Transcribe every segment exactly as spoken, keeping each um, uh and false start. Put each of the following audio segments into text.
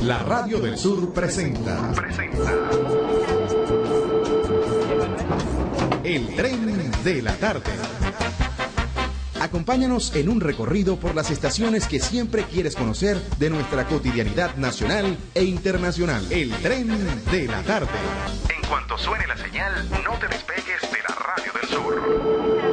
La Radio del Sur presenta. Presenta. El tren de la tarde. Acompáñanos en un recorrido por las estaciones que siempre quieres conocer de nuestra cotidianidad nacional e internacional. El tren de la tarde. En cuanto suene la señal, no te despegues de la Radio del Sur.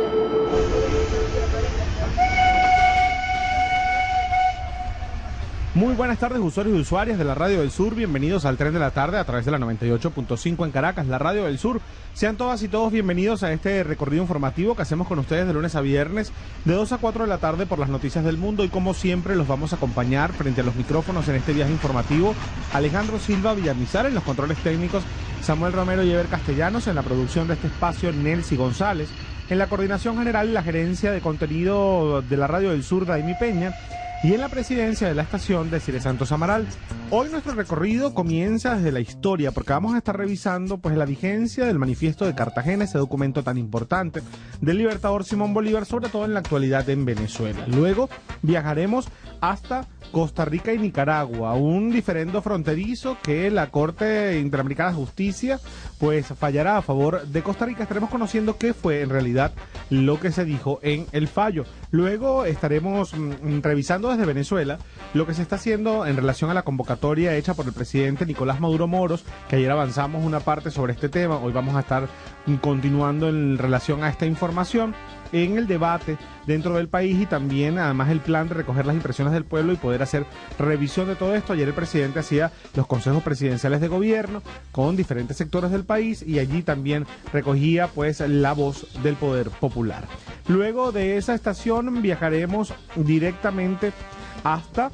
Muy buenas tardes, usuarios y usuarias de la Radio del Sur. Bienvenidos al Tren de la Tarde a través de la noventa y ocho punto cinco en Caracas, la Radio del Sur. Sean todas y todos bienvenidos a este recorrido informativo que hacemos con ustedes de lunes a viernes, de dos a cuatro de la tarde por las noticias del mundo. Y como siempre, los vamos a acompañar frente a los micrófonos en este viaje informativo Alejandro Silva Villamizar, en los controles técnicos Samuel Romero y Ever Castellanos, en la producción de este espacio Nelcy González, en la coordinación general y la gerencia de contenido de la Radio del Sur Daimi Peña, y en la presidencia de la estación de Cire Santos Amaral. Hoy nuestro recorrido comienza desde la historia, porque vamos a estar revisando pues la vigencia del Manifiesto de Cartagena, ese documento tan importante del libertador Simón Bolívar, sobre todo en la actualidad en Venezuela. Luego viajaremos hasta Costa Rica y Nicaragua, un diferendo fronterizo que la Corte Interamericana de Justicia pues fallará a favor de Costa Rica. Estaremos conociendo qué fue en realidad lo que se dijo en el fallo. Luego estaremos mm, revisando desde Venezuela lo que se está haciendo en relación a la convocatoria hecha por el presidente Nicolás Maduro Moros, que ayer avanzamos una parte sobre este tema. Hoy vamos a estar mm, continuando en relación a esta información en el debate dentro del país, y también además el plan de recoger las impresiones del pueblo y poder hacer revisión de todo esto. Ayer el presidente hacía los consejos presidenciales de gobierno con diferentes sectores del país y allí también recogía pues la voz del poder popular. Luego de esa estación viajaremos directamente hasta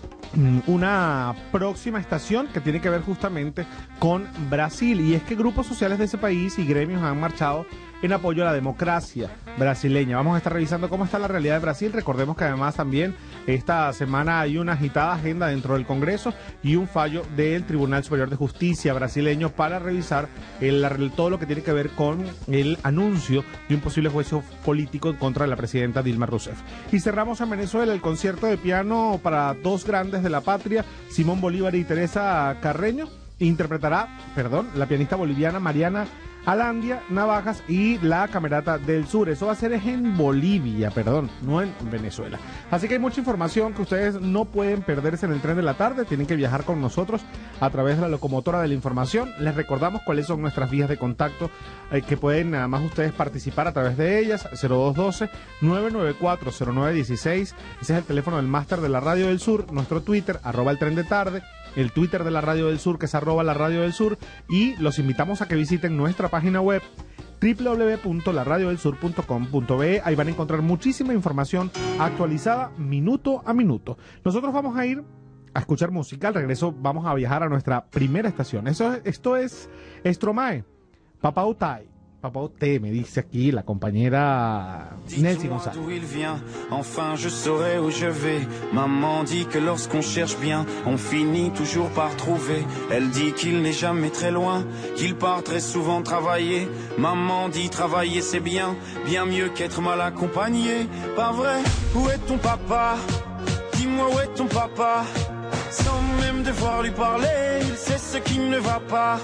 una próxima estación que tiene que ver justamente con Brasil, y es que grupos sociales de ese país y gremios han marchado en apoyo a la democracia brasileña. Vamos a estar revisando cómo está la realidad de Brasil. Recordemos que además también esta semana hay una agitada agenda dentro del Congreso y un fallo del Tribunal Superior de Justicia brasileño para revisar el, todo lo que tiene que ver con el anuncio de un posible juicio político contra la presidenta Dilma Rousseff. Y cerramos en Venezuela el concierto de piano para dos grandes de la patria, Simón Bolívar y Teresa Carreño. Interpretará, perdón, la pianista boliviana Mariana Alandia Navajas y la Camerata del Sur. Eso va a ser en Bolivia, perdón, no en Venezuela. Así que hay mucha información que ustedes no pueden perderse en el Tren de la Tarde. Tienen que viajar con nosotros a través de la locomotora de la información. Les recordamos cuáles son nuestras vías de contacto, eh, que pueden nada más ustedes participar a través de ellas. Cero dos uno dos, nueve nueve cuatro, cero nueve uno seis. Ese es el teléfono del máster de la Radio del Sur. Nuestro Twitter, arroba el Tren de Tarde. El Twitter de la Radio del Sur, que es arroba la Radio del Sur, y los invitamos a que visiten nuestra página web doble u doble u doble u punto la radio del sur punto com punto be. Ahí van a encontrar muchísima información actualizada minuto a minuto. Nosotros vamos a ir a escuchar música. Al regreso vamos a viajar a nuestra primera estación. Eso es, esto es Stromae, Papa Outai. Papa Outai, me dice aquí la compañera Nelcy González. D'où il vient, enfin je saurai où je vais. Maman dit que lorsqu'on cherche bien, on finit toujours par trouver. Elle dit qu'il n'est jamais très loin, qu'il part très souvent travailler. Maman dit travailler c'est bien, bien mieux qu'être mal accompagné. Pas vrai? Où est ton papa? Dis-moi où est ton papa? Sans même devoir lui parler, il sait ce qui ne va pas.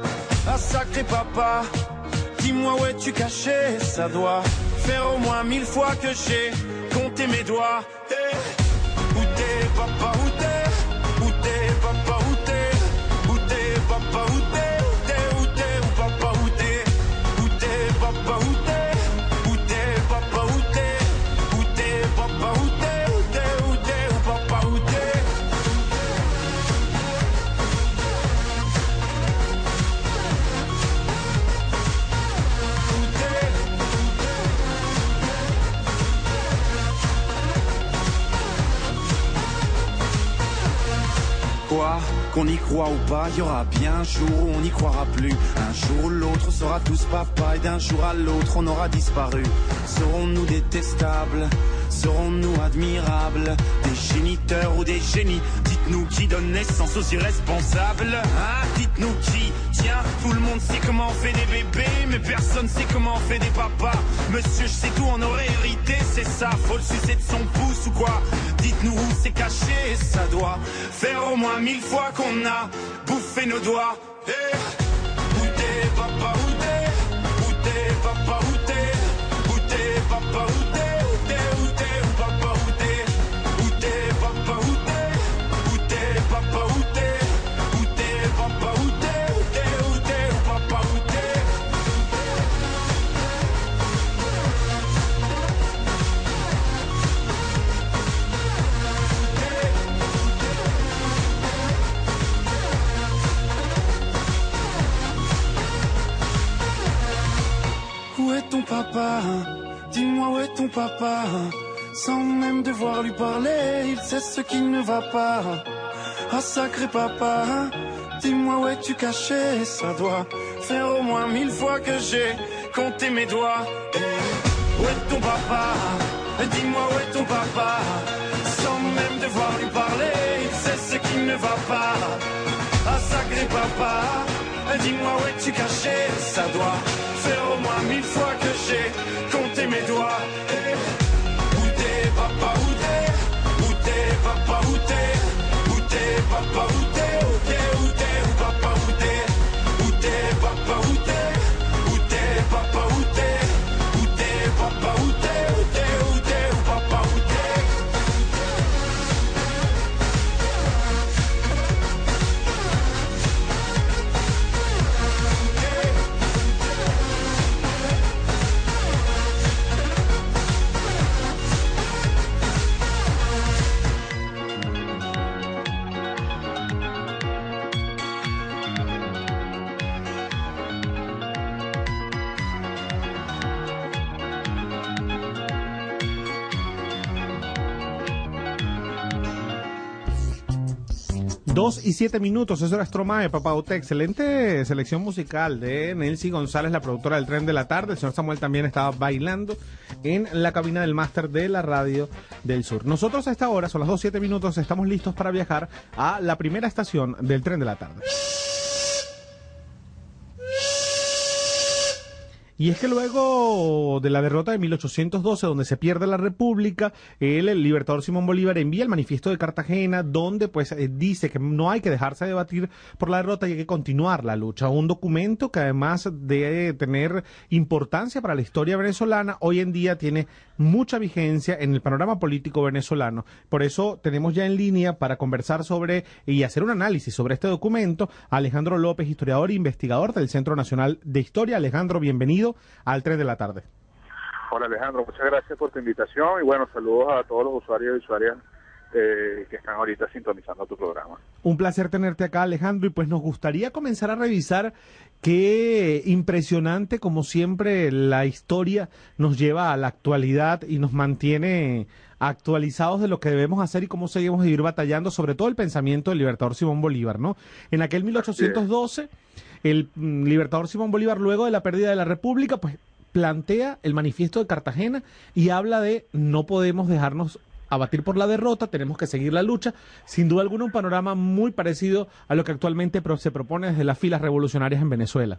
Ah sacré papa, dis-moi où es-tu caché? Ça doit faire au moins mille fois que j'ai compté mes doigts. Hey. Où t'es papa, où t'es? Où t'es papa, où t'es? Où t'es papa, où t'es? Où t'es, où t'es, où papa, où t'es? Où t'es papa, où t'es? Où t'es papa, où t'es? Où t'es papa, où t'es? Où t'es, où t'es, où papa, où t'es? Quoi, qu'on y croit ou pas, il y aura bien un jour où on n'y croira plus. Un jour ou l'autre, on sera tous papa, et d'un jour à l'autre, on aura disparu. Serons-nous détestables? Serons-nous admirables? Des géniteurs ou des génies? Dites-nous qui donne naissance aux irresponsables. Hein? Dites-nous qui? Tiens, tout le monde sait comment on fait des bébés, mais personne sait comment on fait des papas. Monsieur, je sais tout, on aurait hérité, c'est ça. Faut le sucer de son pouce ou quoi? Dites-nous nous où c'est caché, ça doit faire au moins mille fois qu'on a bouffé nos doigts. Hey. Où t'es, papa, où t'es? Où t'es, papa, où t'es? Où t'es, papa, où t'es? Où t'es, où t'es, où papa, où t'es? Où t'es, papa, où t'es? Où t'es, papa, où t'es? Où t'es, papa, où t'es? Où t'es, où t'es, où papa, où t'es? Où est ton papa? Dis-moi où est ton papa? Sans même devoir lui parler, il sait ce qui ne va pas. Ah sacré papa, dis-moi où es-tu caché? Ça doit faire au moins mille fois que j'ai compté mes doigts. Où est ton papa? Dis-moi où est ton papa? Sans même devoir lui parler, il sait ce qui ne va pas. Ah sacré papa, dis-moi où es-tu caché? Ça doit faire au moins mille fois que j'ai compté mes doigts. Où t'es papa, où t'es? Où t'es papa, où t'es? Où t'es papa, où t'es? Où t'es, où t'es, où papa, où t'es? Où t'es papa, où t'es? Où t'es papa, où t'es? Où t'es papa, où t'es? Où t'es, où t'es, où papa, où t'es? Dos y siete minutos, eso era Stromae, Papá Ute. Excelente selección musical de Nelcy González, la productora del Tren de la Tarde. El señor Samuel también estaba bailando en la cabina del máster de la Radio del Sur. Nosotros a esta hora, son las dos y siete minutos, estamos listos para viajar a la primera estación del Tren de la Tarde. Y es que luego de la derrota de mil ochocientos doce, donde se pierde la República, el, el libertador Simón Bolívar envía el manifiesto de Cartagena, donde pues eh, dice que no hay que dejarse debatir por la derrota y hay que continuar la lucha. Un documento que además de tener importancia para la historia venezolana, hoy en día tiene mucha vigencia en el panorama político venezolano. Por eso tenemos ya en línea para conversar sobre y hacer un análisis sobre este documento a Alejandro López, historiador e investigador del Centro Nacional de Historia. Alejandro, bienvenido al Tren de la Tarde. Hola Alejandro, muchas gracias por tu invitación y bueno, saludos a todos los usuarios y usuarias eh, que están ahorita sintonizando tu programa. Un placer tenerte acá, Alejandro, y pues nos gustaría comenzar a revisar qué impresionante, como siempre, la historia nos lleva a la actualidad y nos mantiene actualizados de lo que debemos hacer y cómo seguimos a ir batallando, sobre todo el pensamiento del libertador Simón Bolívar, ¿no? En aquel mil ochocientos doce, el mm, libertador Simón Bolívar, luego de la pérdida de la República, pues plantea el manifiesto de Cartagena y habla de no podemos dejarnos abatir por la derrota, tenemos que seguir la lucha. Sin duda alguna un panorama muy parecido a lo que actualmente pro- se propone desde las filas revolucionarias en Venezuela.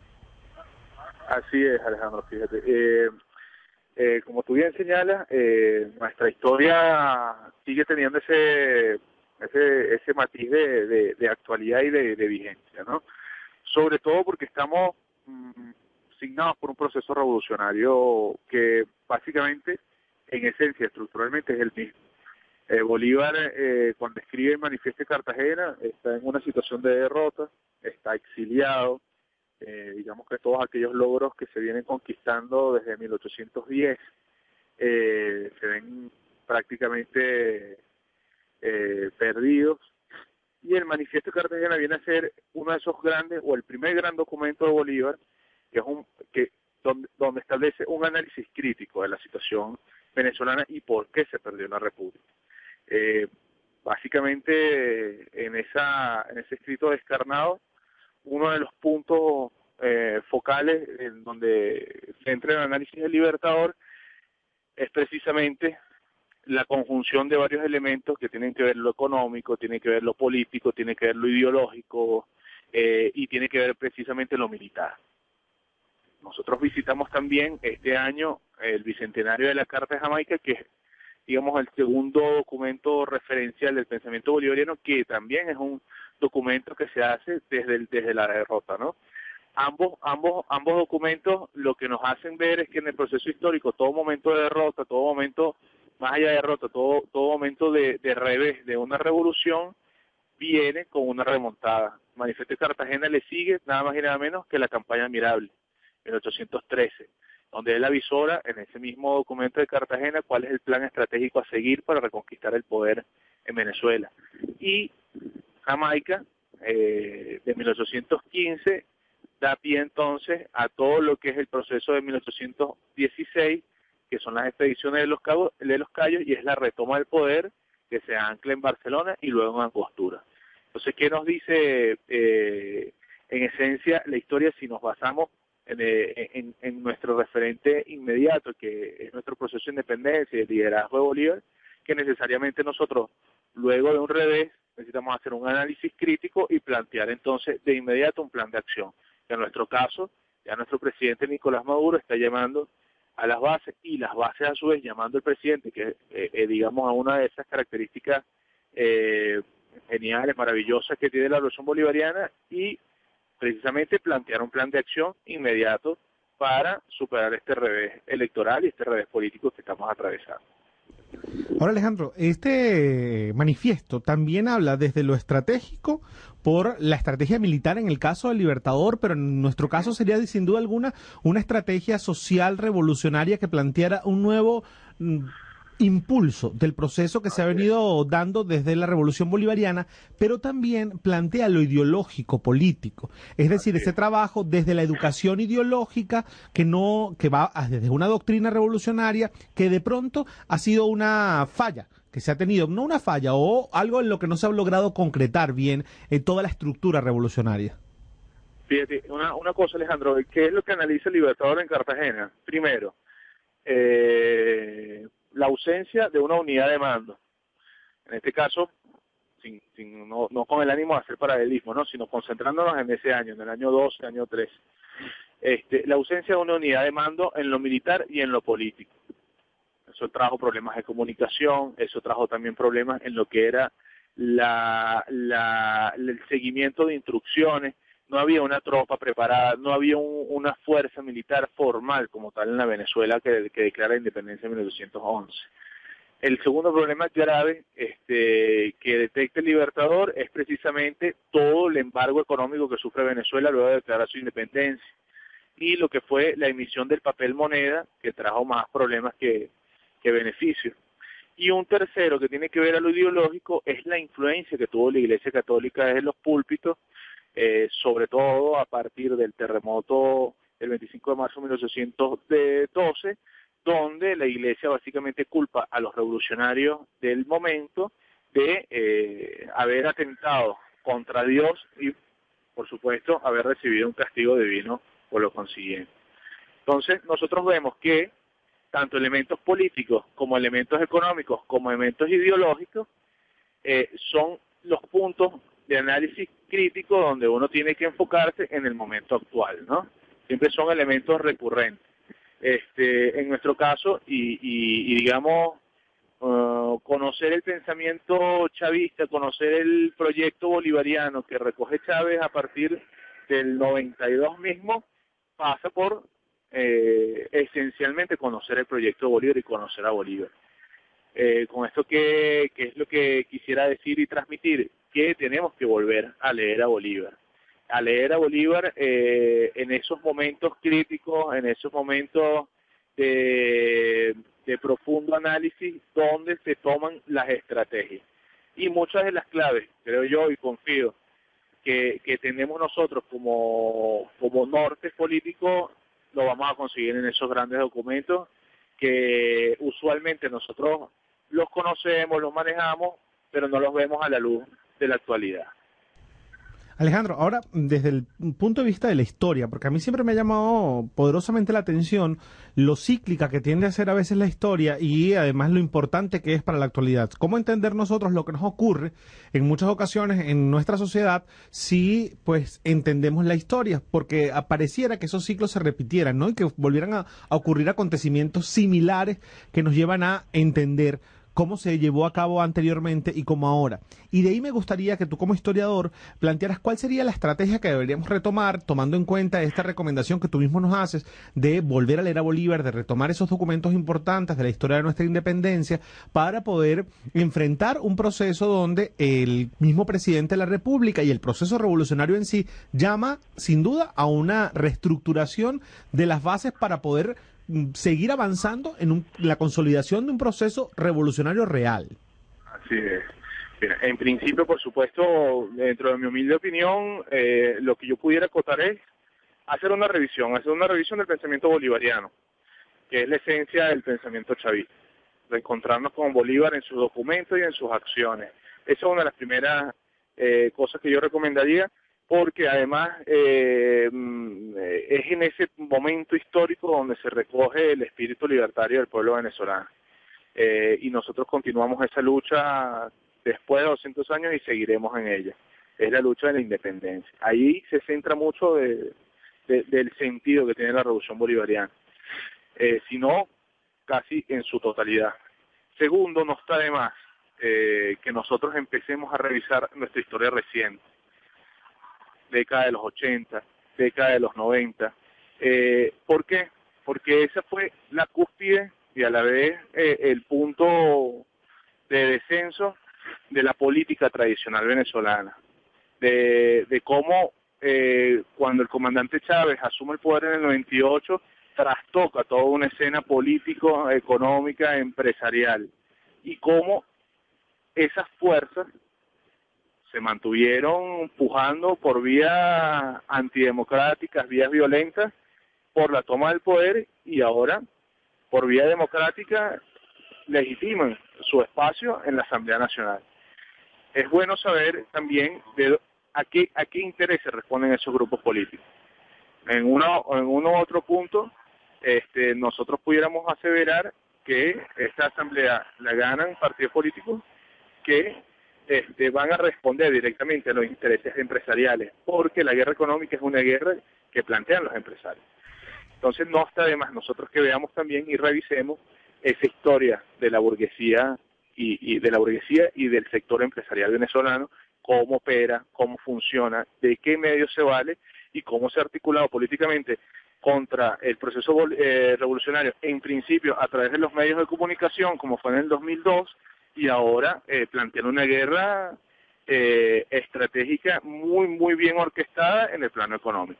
Así es, Alejandro, fíjate. Eh, eh, como tú bien señalas, eh, nuestra historia sigue teniendo ese ese, ese matiz de, de, de actualidad y de, de vigencia, ¿no? Sobre todo porque estamos mmm, signados por un proceso revolucionario que básicamente, en esencia, estructuralmente es el mismo. Eh, Bolívar, eh, cuando escribe el Manifiesto de Cartagena, está en una situación de derrota, está exiliado. Eh, digamos que todos aquellos logros que se vienen conquistando desde mil ochocientos diez eh, se ven prácticamente eh, perdidos. Y el Manifiesto de Cartagena viene a ser uno de esos grandes, o el primer gran documento de Bolívar, que es un que donde, donde establece un análisis crítico de la situación venezolana y por qué se perdió la República. Eh, básicamente, en esa en ese escrito descarnado, uno de los puntos eh, focales en donde se entra en el análisis del Libertador es precisamente la conjunción de varios elementos que tienen que ver lo económico, tiene que ver lo político, tiene que ver lo ideológico eh, y tiene que ver precisamente lo militar. Nosotros visitamos también este año el bicentenario de la Carta de Jamaica, que, digamos, el segundo documento referencial del pensamiento bolivariano, que también es un documento que se hace desde, el, desde la derrota, ¿no? Ambos, ambos, ambos documentos lo que nos hacen ver es que en el proceso histórico, todo momento de derrota, todo momento, más allá de derrota, todo, todo momento de, de revés, de una revolución, viene con una remontada. Manifiesto de Cartagena le sigue nada más y nada menos que la campaña Mirable, en mil ochocientos trece, donde él avisora en ese mismo documento de Cartagena cuál es el plan estratégico a seguir para reconquistar el poder en Venezuela. Y Jamaica, eh, de mil ochocientos quince, da pie entonces a todo lo que es el proceso de mil ochocientos dieciséis, que son las expediciones de los, Cabos, de los Cayos, y es la retoma del poder que se ancla en Barcelona y luego en Angostura. Entonces, ¿qué nos dice eh, en esencia la historia si nos basamos en, en, en nuestro referente inmediato, que es nuestro proceso de independencia y el liderazgo de Bolívar? Que necesariamente nosotros, luego de un revés, necesitamos hacer un análisis crítico y plantear entonces de inmediato un plan de acción. Que en nuestro caso, ya nuestro presidente Nicolás Maduro está llamando a las bases, y las bases a su vez llamando al presidente, que eh, eh, digamos a una de esas características eh, geniales, maravillosas que tiene la revolución bolivariana, y precisamente plantear un plan de acción inmediato para superar este revés electoral y este revés político que estamos atravesando. Ahora, Alejandro, este manifiesto también habla desde lo estratégico por la estrategia militar en el caso del Libertador, pero en nuestro caso sería sin duda alguna una estrategia social revolucionaria que planteara un nuevo mm, impulso del proceso que se ha venido dando desde la Revolución Bolivariana, pero también plantea lo ideológico, político. Es decir, ese trabajo desde la educación ideológica que no, que va desde una doctrina revolucionaria que de pronto ha sido una falla que se ha tenido, no una falla o algo en lo que no se ha logrado concretar bien en toda la estructura revolucionaria. Fíjate, una, una cosa, Alejandro, ¿qué es lo que analiza el Libertador en Cartagena? Primero, eh, la ausencia de una unidad de mando. En este caso, sin, sin, no, no con el ánimo de hacer paralelismo, ¿no? Sino concentrándonos en ese año, en el año doce, año trece. Este, la ausencia de una unidad de mando en lo militar y en lo político. Eso trajo problemas de comunicación, eso trajo también problemas en lo que era la, la, el seguimiento de instrucciones. No había una tropa preparada, no había un, una fuerza militar formal como tal en la Venezuela que, que declara la independencia en mil novecientos once. El segundo problema grave este, que detecta el Libertador es precisamente todo el embargo económico que sufre Venezuela luego de declarar su independencia, y lo que fue la emisión del papel moneda, que trajo más problemas que, que beneficios. Y un tercero que tiene que ver a lo ideológico es la influencia que tuvo la Iglesia Católica desde los púlpitos, Eh, sobre todo a partir del terremoto del veinticinco de marzo de mil ochocientos doce, donde la Iglesia básicamente culpa a los revolucionarios del momento de eh, haber atentado contra Dios y, por supuesto, haber recibido un castigo divino por lo consiguiente. Entonces, nosotros vemos que tanto elementos políticos como elementos económicos como elementos ideológicos eh, son los puntos de análisis crítico donde uno tiene que enfocarse en el momento actual, ¿no? Siempre son elementos recurrentes. Este, en nuestro caso, y, y, y digamos, uh, conocer el pensamiento chavista, conocer el proyecto bolivariano que recoge Chávez a partir del noventa y dos mismo, pasa por eh, esencialmente conocer el proyecto Bolívar y conocer a Bolívar. Eh, con esto, ¿qué, ¿qué es lo que quisiera decir y transmitir? Que tenemos que volver a leer a Bolívar, a leer a Bolívar eh, en esos momentos críticos, en esos momentos de, de profundo análisis donde se toman las estrategias. Y muchas de las claves, creo yo y confío, que, que tenemos nosotros como, como norte político, lo vamos a conseguir en esos grandes documentos que usualmente nosotros los conocemos, los manejamos, pero no los vemos a la luz de la actualidad. Alejandro, ahora desde el punto de vista de la historia, porque a mí siempre me ha llamado poderosamente la atención lo cíclica que tiende a ser a veces la historia y además lo importante que es para la actualidad. ¿Cómo entender nosotros lo que nos ocurre en muchas ocasiones en nuestra sociedad si pues entendemos la historia? Porque pareciera que esos ciclos se repitieran, ¿no? Y que volvieran a, a ocurrir acontecimientos similares que nos llevan a entender cómo se llevó a cabo anteriormente y cómo ahora. Y de ahí me gustaría que tú como historiador plantearas cuál sería la estrategia que deberíamos retomar, tomando en cuenta esta recomendación que tú mismo nos haces de volver a leer a Bolívar, de retomar esos documentos importantes de la historia de nuestra independencia para poder enfrentar un proceso donde el mismo presidente de la República y el proceso revolucionario en sí llama sin duda a una reestructuración de las bases para poder seguir avanzando en un, la consolidación de un proceso revolucionario real. Así es. Mira, en principio, por supuesto, dentro de mi humilde opinión, eh, lo que yo pudiera acotar es hacer una revisión, hacer una revisión del pensamiento bolivariano, que es la esencia del pensamiento chavista, reencontrarnos con Bolívar en sus documentos y en sus acciones. Esa es una de las primeras eh, cosas que yo recomendaría, porque además eh, es en ese momento histórico donde se recoge el espíritu libertario del pueblo venezolano. Eh, y nosotros continuamos esa lucha después de doscientos años y seguiremos en ella. Es la lucha de la independencia. Ahí se centra mucho de, de, del sentido que tiene la revolución bolivariana, eh, sino casi en su totalidad. Segundo, no está de más eh, que nosotros empecemos a revisar nuestra historia reciente. Década de los ochenta, década de los noventa. Eh, ¿Por qué? Porque esa fue la cúspide y a la vez eh, el punto de descenso de la política tradicional venezolana, de, de cómo eh, cuando el comandante Chávez asume el poder en el noventa y ocho, trastoca toda una escena político, económica, empresarial, y cómo esas fuerzas se mantuvieron pujando por vías antidemocráticas, vías violentas, por la toma del poder, y ahora, por vía democrática, legitiman su espacio en la Asamblea Nacional. Es bueno saber también de a qué a qué intereses responden esos grupos políticos. En uno en uno u otro punto, este, nosotros pudiéramos aseverar que esta Asamblea la ganan partidos políticos que Este, van a responder directamente a los intereses empresariales, porque la guerra económica es una guerra que plantean los empresarios. Entonces no está de más nosotros que veamos también y revisemos esa historia de la burguesía y, y de la burguesía y del sector empresarial venezolano, cómo opera, cómo funciona, de qué medios se vale y cómo se ha articulado políticamente contra el proceso eh, revolucionario, en principio a través de los medios de comunicación, como fue en el dos mil dos, y ahora eh, plantean una guerra eh, estratégica muy, muy bien orquestada en el plano económico.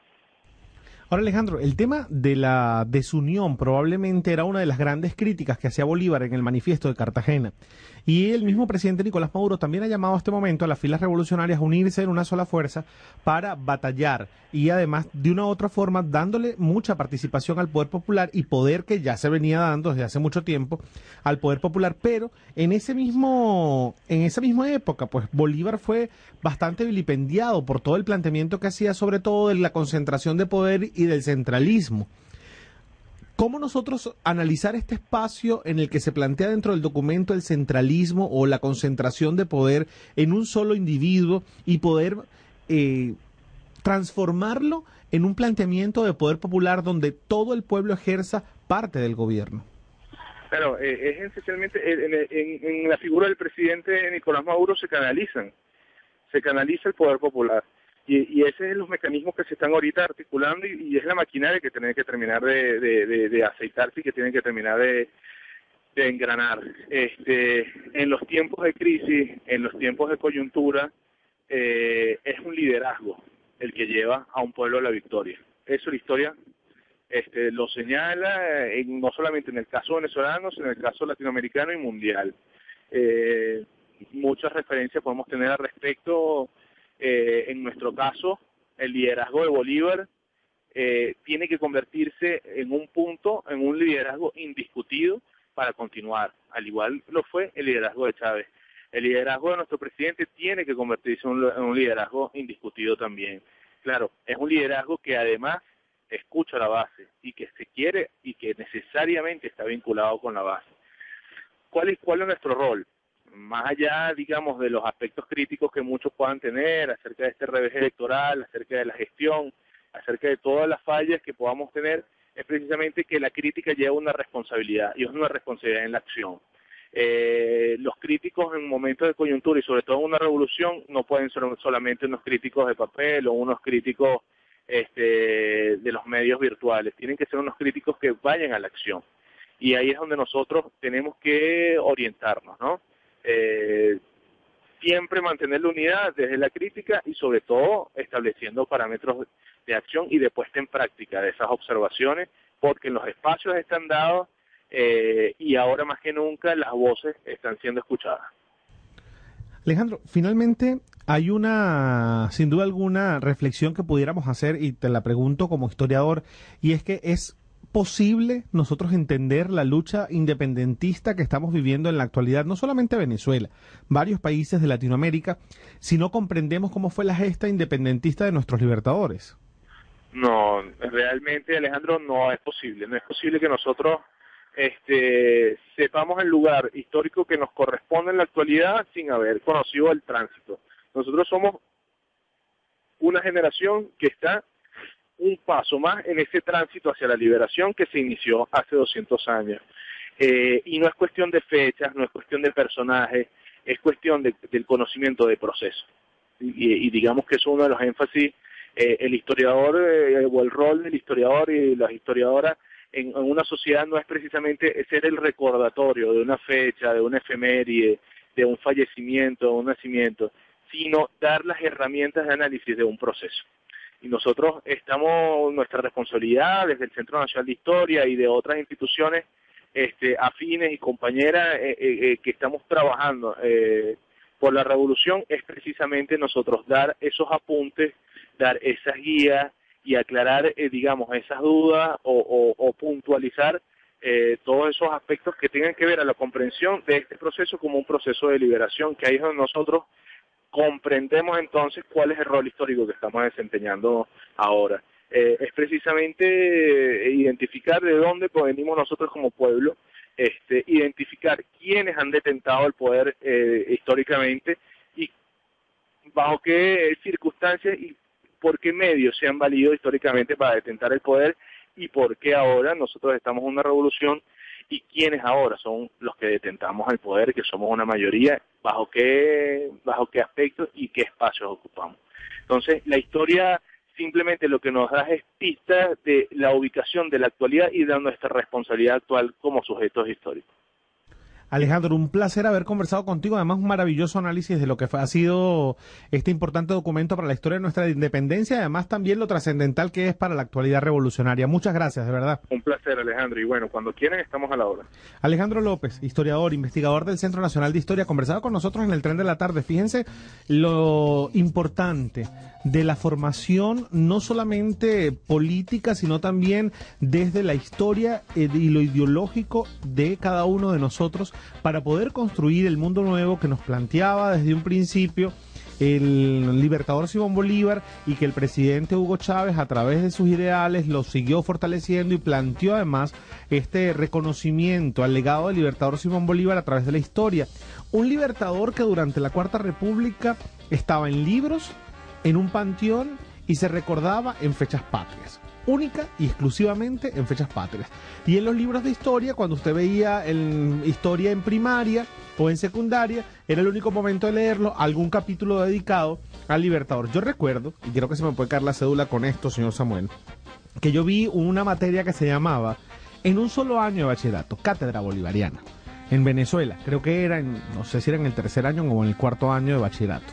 Ahora, Alejandro, el tema de la desunión probablemente era una de las grandes críticas que hacía Bolívar en el manifiesto de Cartagena. Y el mismo presidente Nicolás Maduro también ha llamado a este momento a las filas revolucionarias a unirse en una sola fuerza para batallar y además de una u otra forma dándole mucha participación al poder popular y poder que ya se venía dando desde hace mucho tiempo al poder popular. Pero en ese mismo, en esa misma época, pues Bolívar fue bastante vilipendiado por todo el planteamiento que hacía, sobre todo de la concentración de poder y del centralismo. ¿Cómo nosotros analizar este espacio en el que se plantea dentro del documento el centralismo o la concentración de poder en un solo individuo y poder eh, transformarlo en un planteamiento de poder popular donde todo el pueblo ejerza parte del gobierno? Claro, eh, es esencialmente en, en, en la figura del presidente Nicolás Maduro se canalizan, se canaliza el poder popular. Y, y ese es los mecanismos que se están ahorita articulando y, y es la maquinaria que tiene que terminar de, de, de, de aceitarse y que tiene que terminar de, de engranar. Este, en los tiempos de crisis, en los tiempos de coyuntura, eh, es un liderazgo el que lleva a un pueblo a la victoria. Eso la historia este, lo señala, en, no solamente en el caso venezolano, sino en el caso latinoamericano y mundial. Eh, muchas referencias podemos tener al respecto. Eh, en nuestro caso, el liderazgo de Bolívar eh, tiene que convertirse en un punto, en un liderazgo indiscutido para continuar, al igual lo fue el liderazgo de Chávez. El liderazgo de nuestro presidente tiene que convertirse en un, en un liderazgo indiscutido también. Claro, es un liderazgo que además escucha la base y que se quiere y que necesariamente está vinculado con la base. ¿Cuál es, cuál es nuestro rol? Más allá, digamos, de los aspectos críticos que muchos puedan tener acerca de este revés electoral, acerca de la gestión, acerca de todas las fallas que podamos tener, es precisamente que la crítica lleva una responsabilidad, y es una responsabilidad en la acción. Eh, los críticos en momentos de coyuntura y sobre todo en una revolución no pueden ser solamente unos críticos de papel o unos críticos este, de los medios virtuales, tienen que ser unos críticos que vayan a la acción. Y ahí es donde nosotros tenemos que orientarnos, ¿no? Eh, siempre mantener la unidad desde la crítica y sobre todo estableciendo parámetros de acción y de puesta en práctica de esas observaciones, porque los espacios están dados eh, y ahora más que nunca las voces están siendo escuchadas. Alejandro, finalmente hay una, sin duda alguna, reflexión que pudiéramos hacer, y te la pregunto como historiador, y es que es posible nosotros entender la lucha independentista que estamos viviendo en la actualidad, no solamente Venezuela, varios países de Latinoamérica, si no comprendemos cómo fue la gesta independentista de nuestros libertadores. No, realmente, Alejandro, no es posible. No es posible que nosotros este, sepamos el lugar histórico que nos corresponde en la actualidad sin haber conocido el tránsito. Nosotros somos una generación que está un paso más en ese tránsito hacia la liberación que se inició hace doscientos años. Eh, y no es cuestión de fechas, no es cuestión de personajes, es cuestión de, del conocimiento de proceso. Y, y digamos que eso es uno de los énfasis, eh, el historiador eh, o el rol del historiador y las historiadoras en, en una sociedad no es precisamente ser el recordatorio de una fecha, de una efeméride, de un fallecimiento, de un nacimiento, sino dar las herramientas de análisis de un proceso. Y nosotros estamos, nuestra responsabilidad desde el Centro Nacional de Historia y de otras instituciones este, afines y compañeras eh, eh, que estamos trabajando eh, por la revolución es precisamente nosotros dar esos apuntes, dar esas guías y aclarar, eh, digamos, esas dudas o, o, o puntualizar eh, todos esos aspectos que tengan que ver a la comprensión de este proceso como un proceso de liberación, que ahí es donde nosotros comprendemos entonces cuál es el rol histórico que estamos desempeñando ahora. Eh, es precisamente eh, identificar de dónde provenimos nosotros como pueblo, este, identificar quiénes han detentado el poder eh, históricamente y bajo qué circunstancias y por qué medios se han valido históricamente para detentar el poder y por qué ahora nosotros estamos en una revolución y quiénes ahora son los que detentamos el poder, que somos una mayoría, bajo qué, bajo qué aspectos y qué espacios ocupamos. Entonces, la historia simplemente lo que nos da es pistas de la ubicación de la actualidad y de nuestra responsabilidad actual como sujetos históricos. Alejandro, un placer haber conversado contigo, además un maravilloso análisis de lo que fue, ha sido este importante documento para la historia de nuestra independencia y además también lo trascendental que es para la actualidad revolucionaria. Muchas gracias, de verdad. Un placer, Alejandro, y bueno, cuando quieran estamos a la hora. Alejandro López, historiador, investigador del Centro Nacional de Historia, conversaba con nosotros en el Tren de la Tarde. Fíjense lo importante de la formación, no solamente política, sino también desde la historia y lo ideológico de cada uno de nosotros para poder construir el mundo nuevo que nos planteaba desde un principio el libertador Simón Bolívar y que el presidente Hugo Chávez a través de sus ideales los siguió fortaleciendo y planteó además este reconocimiento al legado del libertador Simón Bolívar a través de la historia. Un libertador que durante la Cuarta República estaba en libros, en un panteón y se recordaba en fechas patrias, única y exclusivamente en fechas patrias. Y en los libros de historia, cuando usted veía en historia en primaria o en secundaria, era el único momento de leerlo, algún capítulo dedicado al libertador. Yo recuerdo, y creo que se me puede caer la cédula con esto, señor Samuel, que yo vi una materia que se llamaba, en un solo año de bachillerato, Cátedra Bolivariana, en Venezuela. Creo que era, en, no sé si era en el tercer año o en el cuarto año de bachillerato.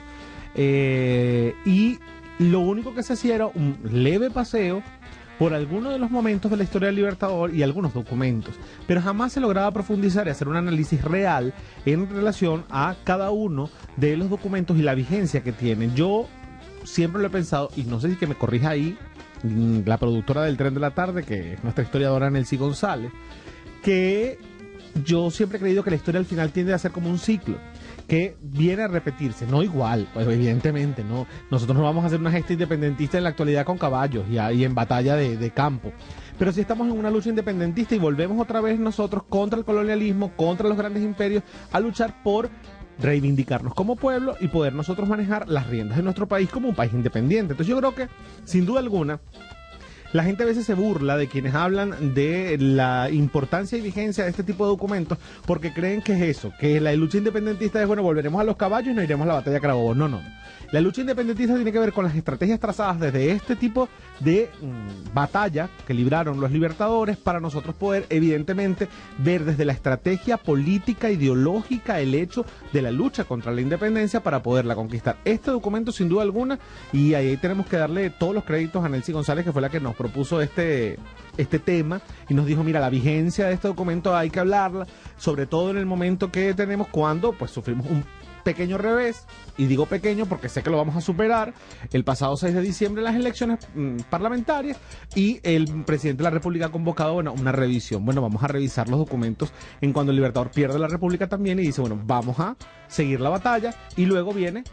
Eh, y lo único que se hacía era un leve paseo por algunos de los momentos de la historia del Libertador y algunos documentos, pero jamás se lograba profundizar y hacer un análisis real en relación a cada uno de los documentos y la vigencia que tienen. Yo siempre lo he pensado, y no sé si que me corrija ahí la productora del Tren de la Tarde, que es nuestra historiadora Nelcy González, que yo siempre he creído que la historia al final tiende a ser como un ciclo que viene a repetirse, no igual, pues evidentemente, no. Nosotros no vamos a hacer una gesta independentista en la actualidad con caballos y, y en batalla de, de campo, pero si estamos en una lucha independentista y volvemos otra vez nosotros contra el colonialismo, contra los grandes imperios, a luchar por reivindicarnos como pueblo y poder nosotros manejar las riendas de nuestro país como un país independiente. Entonces yo creo que, sin duda alguna, La gente a veces se burla de quienes hablan de la importancia y vigencia de este tipo de documentos porque creen que es eso, que la lucha independentista es, bueno, volveremos a los caballos y nos iremos a la batalla de Carabobo. No, no. La lucha independentista tiene que ver con las estrategias trazadas desde este tipo de mmm, batalla que libraron los libertadores para nosotros poder, evidentemente, ver desde la estrategia política, ideológica, el hecho de la lucha contra la independencia para poderla conquistar. Este documento, sin duda alguna, y ahí tenemos que darle todos los créditos a Nelcy González, que fue la que nos propuso este, este tema y nos dijo, mira, la vigencia de este documento hay que hablarla, sobre todo en el momento que tenemos cuando pues sufrimos un pequeño revés, y digo pequeño porque sé que lo vamos a superar, el pasado seis de diciembre las elecciones mmm, parlamentarias, y el presidente de la República ha convocado, bueno, una revisión. Bueno, vamos a revisar los documentos en cuando el Libertador pierde la República también y dice, bueno, vamos a seguir la batalla, y luego viene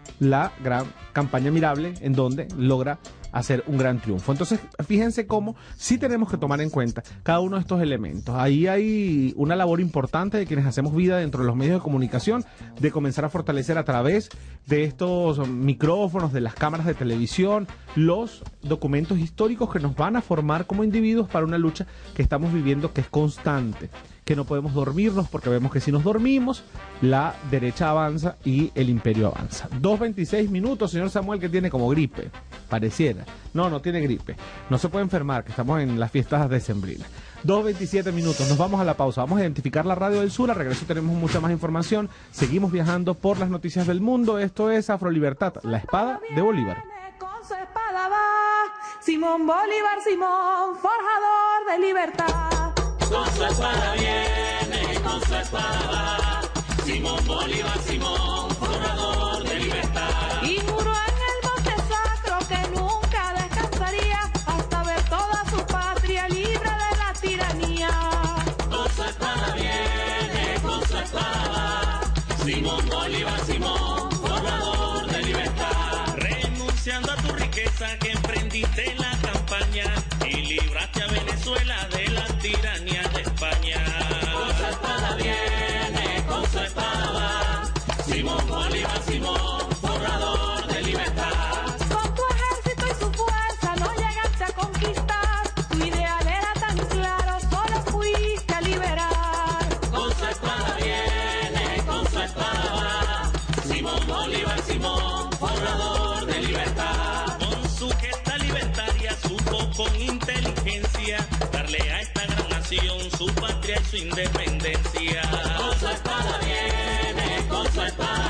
la gran campaña Mirable en donde logra hacer un gran triunfo. Entonces, fíjense cómo sí tenemos que tomar en cuenta cada uno de estos elementos. Ahí hay una labor importante de quienes hacemos vida dentro de los medios de comunicación, de comenzar a fortalecer a través de estos micrófonos, de las cámaras de televisión, los documentos históricos que nos van a formar como individuos para una lucha que estamos viviendo, que es constante, que no podemos dormirnos porque vemos que si nos dormimos, la derecha avanza y el imperio avanza. dos veintiséis minutos, señor Samuel, que tiene como gripe, pareciera. No, no tiene gripe. No se puede enfermar, que estamos en las fiestas decembrinas. dos veintisiete minutos, nos vamos a la pausa. Vamos a identificar la Radio del Sur. Al regreso tenemos mucha más información. Seguimos viajando por las noticias del mundo. Esto es Afrolibertad, la espada de Bolívar. Con su espada va Simón Bolívar, Simón, forjador de libertad. Con su espada viene, con su espada va Simón Bolívar, Simón, forjador de libertad. Y juró en el monte sacro que nunca descansaría hasta ver toda su patria libre de la tiranía. Con su espada viene, con su espada va Simón Bolívar, Simón, forjador de libertad. Renunciando a tu riqueza que emprendiste en la campaña y libraste a Venezuela de la tiranía de España. Con su espada viene, con su espada va Simón Bolívar, Simón, forjador de libertad. Con tu ejército y su fuerza no llegaste a conquistar, tu ideal era tan claro, solo fuiste a liberar. Con su espada viene, con su espada va Simón Bolívar, Simón, forjador de libertad. Con su gesta libertaria supo con inteligencia darle a esta gran nación su patria y su independencia. Con su espada viene, con su espada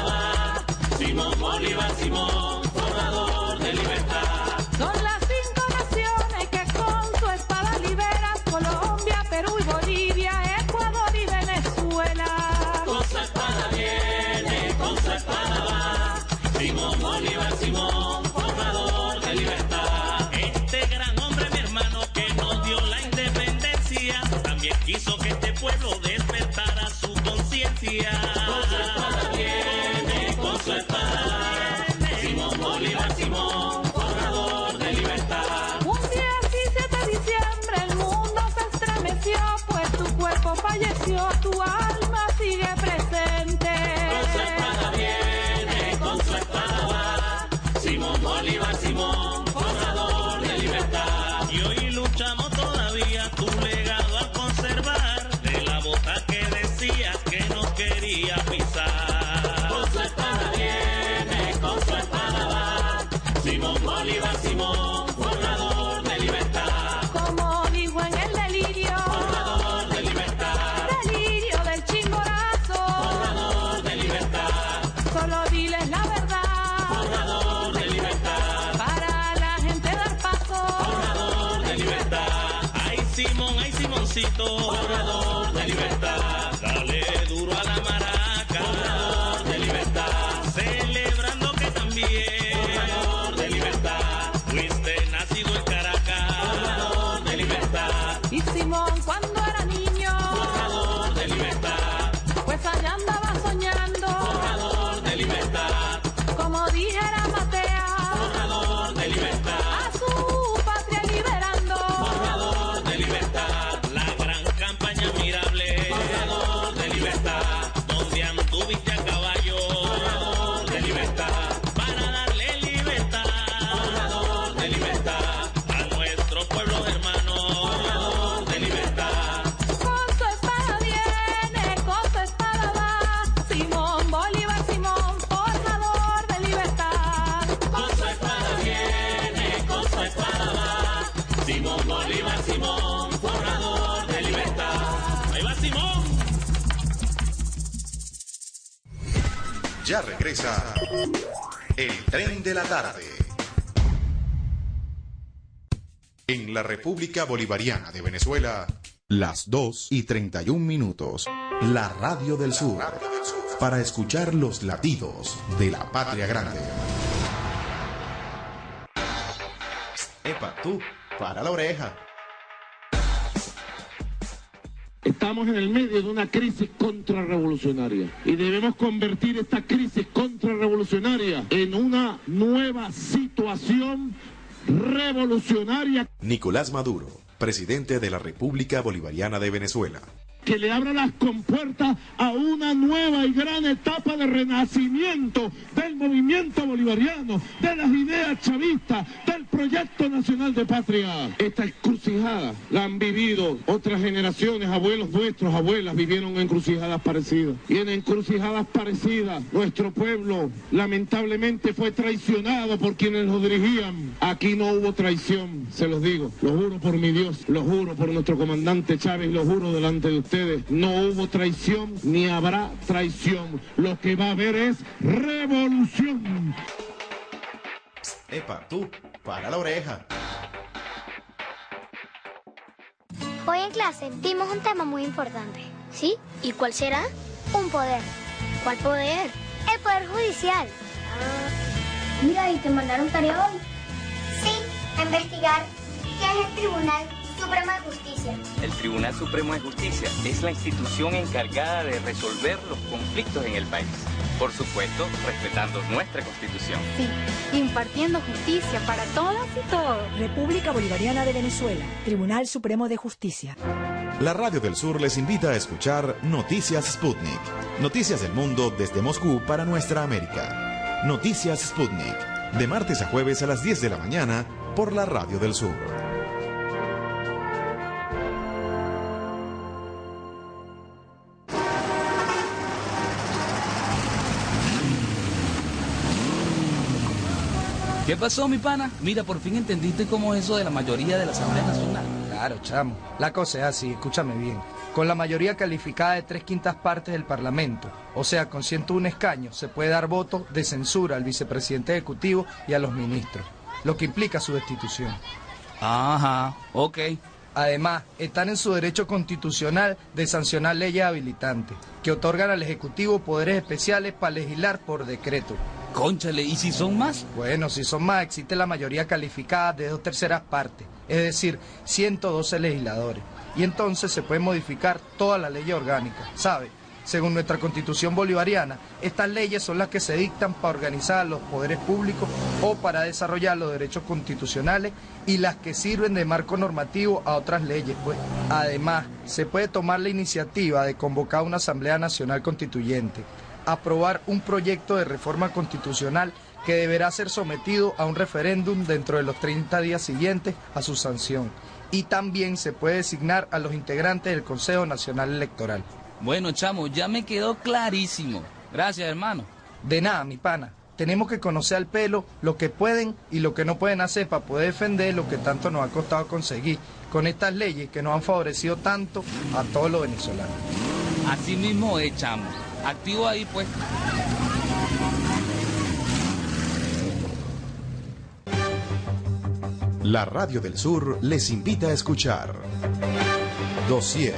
va Simón Bolívar, Simón, forjador de libertad. Son las cinco naciones que con su espada liberas: Colombia, Perú y Bolivia, Ecuador y Venezuela. Con su espada viene, con su espada va Simón Bolívar, Simón, forjador de libertad. Este gran hombre, mi hermano, que nos dio la independencia, también quiso que este pueblo despertara su conciencia. Con su espada viene, con su espada va Simón Bolívar, Simón, forjador de libertad. Un diecisiete de diciembre el mundo se estremeció, pues tu cuerpo falleció, tu alma sigue presente. Con su espada viene, con su espada va Simón Bolívar, Simón, forjador de libertad. Y hoy luchamos todavía tu legado al conservar, de la bota que decías que nos quería pisar. Con su espada viene, con su espada va Simón Bolívar, Simón, forjador de libertad. Como dijo en el delirio, Forjador de libertad, delirio del chimborazo, forjador de libertad, solo diles la verdad, forjador de libertad, para la gente dar paso. forjador de libertad, Ay Simón, ay Simoncito, forjador de libertad, dale duro a la maraca, forjador de libertad, celebrando que también forjador de libertad, fuiste nacido en Caracas. forjador de libertad, Y Simón cuando era niño, forjador de libertad, pues allá andaba soñando, forjador de libertad, como dijera Matea, forjador de libertad, a su patria liberando. forjador de libertad, La gran campaña Mirable, forjador Ya regresa el Tren de la Tarde. En la República Bolivariana de Venezuela, las dos y treinta y un minutos. La Radio del Sur. Para escuchar los latidos de la patria grande. Epa, tú, para la oreja. Estamos en el medio de una crisis contrarrevolucionaria y debemos convertir esta crisis contrarrevolucionaria en una nueva situación revolucionaria. Nicolás Maduro, presidente de la República Bolivariana de Venezuela. Que le abra las compuertas a una nueva y gran etapa de renacimiento del movimiento bolivariano, de las ideas chavistas, del proyecto nacional de patria. Esta encrucijada la han vivido otras generaciones, abuelos nuestros, abuelas vivieron encrucijadas parecidas. Y en encrucijadas parecidas, nuestro pueblo lamentablemente fue traicionado por quienes lo dirigían. Aquí no hubo traición, se los digo, lo juro por mi Dios, lo juro por nuestro comandante Chávez, lo juro delante de ustedes. No hubo traición ni habrá traición. Lo que va a haber es revolución. Epa, tú, para la oreja. Hoy en clase vimos un tema muy importante. ¿Sí? ¿Y cuál será? Un poder. ¿Cuál poder? El poder judicial. Ah. Mira, ¿y te mandaron tarea hoy? Sí, a investigar qué es el Tribunal Supremo de Justicia. El Tribunal Supremo de Justicia es la institución encargada de resolver los conflictos en el país. Por supuesto, respetando nuestra Constitución. Sí, impartiendo justicia para todas y todos. República Bolivariana de Venezuela, Tribunal Supremo de Justicia. La Radio del Sur les invita a escuchar Noticias Sputnik. Noticias del mundo desde Moscú para nuestra América. Noticias Sputnik, de martes a jueves a las diez de la mañana por la Radio del Sur. ¿Qué pasó, mi pana? Mira, por fin entendiste cómo es eso de la mayoría de la Asamblea Nacional. Claro, chamo. La cosa es así, escúchame bien. Con la mayoría calificada de tres quintas partes del Parlamento, o sea, con ciento uno escaños, se puede dar voto de censura al vicepresidente ejecutivo y a los ministros, lo que implica su destitución. Ajá, ok. Además, están en su derecho constitucional de sancionar leyes habilitantes, que otorgan al Ejecutivo poderes especiales para legislar por decreto. Cónchale, ¿y si son más? Bueno, si son más, existe la mayoría calificada de dos terceras partes, es decir, ciento doce legisladores. Y entonces se puede modificar toda la ley orgánica, ¿sabe? Según nuestra Constitución bolivariana, estas leyes son las que se dictan para organizar los poderes públicos o para desarrollar los derechos constitucionales y las que sirven de marco normativo a otras leyes, pues. Además, se puede tomar la iniciativa de convocar una Asamblea Nacional Constituyente, aprobar un proyecto de reforma constitucional que deberá ser sometido a un referéndum dentro de los treinta días siguientes a su sanción. Y también se puede designar a los integrantes del Consejo Nacional Electoral. Bueno, chamo, ya me quedó clarísimo. Gracias, hermano. De nada, mi pana. Tenemos que conocer al pelo lo que pueden y lo que no pueden hacer para poder defender lo que tanto nos ha costado conseguir con estas leyes que nos han favorecido tanto a todos los venezolanos. Así mismo es, chamo. Activo ahí, pues. La Radio del Sur les invita a escuchar Dossier.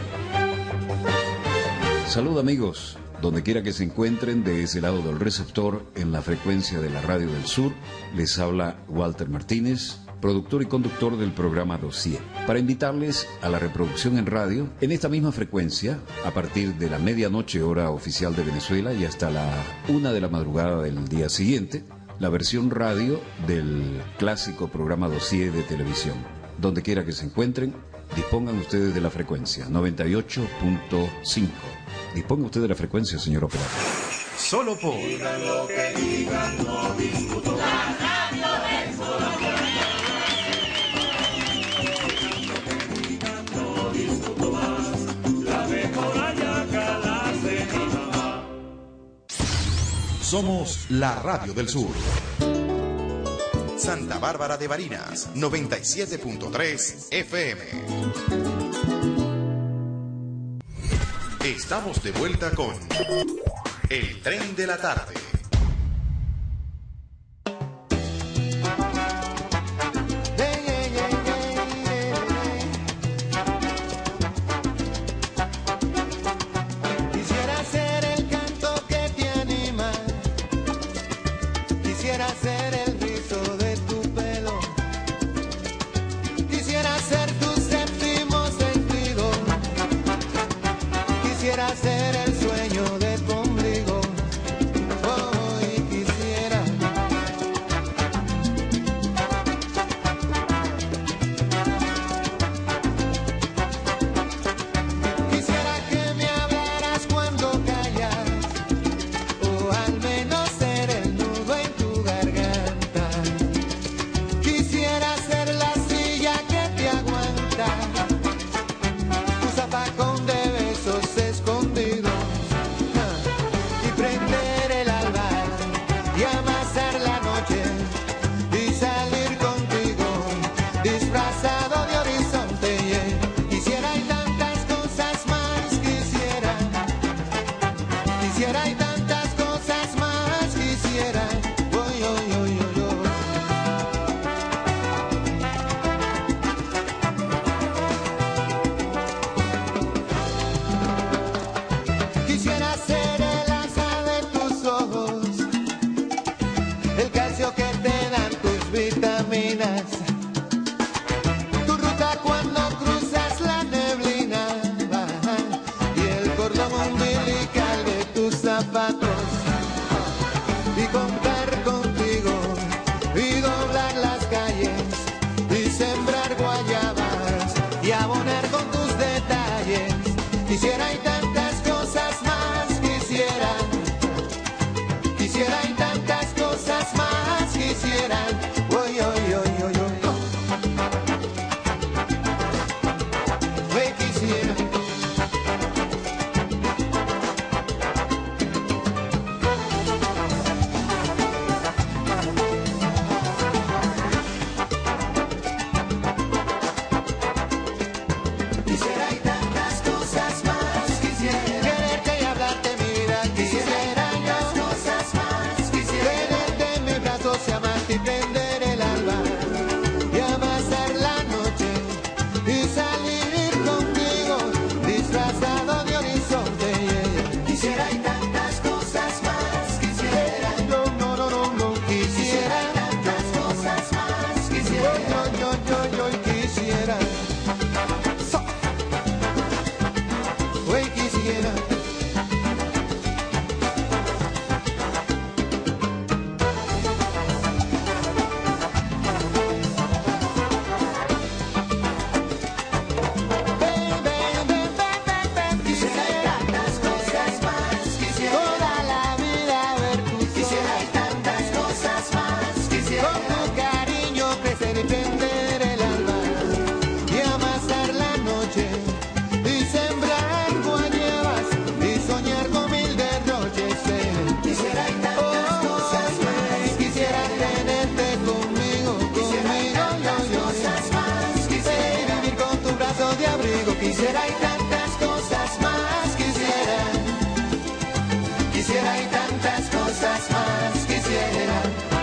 Salud, amigos, donde quiera que se encuentren de ese lado del receptor en la frecuencia de la Radio del Sur, les habla Walter Martínez, productor y conductor del programa Dossier, para invitarles a la reproducción en radio en esta misma frecuencia a partir de la medianoche hora oficial de Venezuela y hasta la una de la madrugada del día siguiente, la versión radio del clásico programa Dossier de televisión. Donde quiera que se encuentren, dispongan ustedes de la frecuencia noventa y ocho punto cinco. Disponga usted de la frecuencia, señor operador. Solo por... Digan lo que digan, no discuto. La radio del sur. No discuto más. La mejor ayaca la hace mi mamá. Somos la Radio del Sur. Santa Bárbara de Barinas, noventa y siete punto tres F M. Estamos de vuelta con El Tren de la Tarde. ser el rizo de tu pelo. Quisiera ser tu séptimo sentido. Quisiera ser el sueño de tu ombligo. Oh, y quisiera. Quisiera que me hablaras cuando callas, o al menos ser el nudo en tu garganta. Quisiera ser la silla que te aguanta, tu zapacón de besos escondidos, ah, y prender el alba y amasar la noche y salir contigo disfrazado de horizonte. Yeah. Quisiera y tantas cosas más, quisiera. Quisiera y tantas cosas más, quisiera. Oy, oy, oy, oy, oy. Quisiera ser el asa de tus ojos, el calcio que te dan tus vitaminas, tu ruta cuando cruzas la neblina, ajá, y el cordón umbilical de tus zapatos, y contar contigo, y doblar las calles, y sembrar guayabas, y abonar con tus detalles. Quisiera y tantas cosas más, quisiera. Quisiera y tantas cosas más, quisiera. Oy, oy, oy, oy, oy. Oy, quisiera. Quisiera y tantas cosas más, quisiera. Quererte y hablarte, mi vida, quisiera. Tantas cosas más, quisiera. Tenerte en mis brazos y amarte y prender el alba y amasar la noche y salir contigo disfrazado de horizonte. Yeah. Quisiera y tantas cosas más, quisiera. No, no, no, no, no, quisiera. Tantas cosas más, quisiera. Yo, yo, yo, yo, yo quisiera. So. Hoy quisiera. Ven, ven, ven, ven, ven, ven. Quisiera tantas cosas más, quisiera. Toda la vida ver tus ojos. Quisiera tantas cosas más, quisiera. Con tu cariño crecer y prender el alba y amasar la noche y sembrar guayabas y soñar con mil derroches. eh. Quisiera y tantas cosas más, quisiera tenerte conmigo, conmigo, yo, cosas más, quisiera vivir con tu brazo de abrigo. Quisiera y tantas cosas más, quisiera. Quisiera y tantas cosas más, quisiera.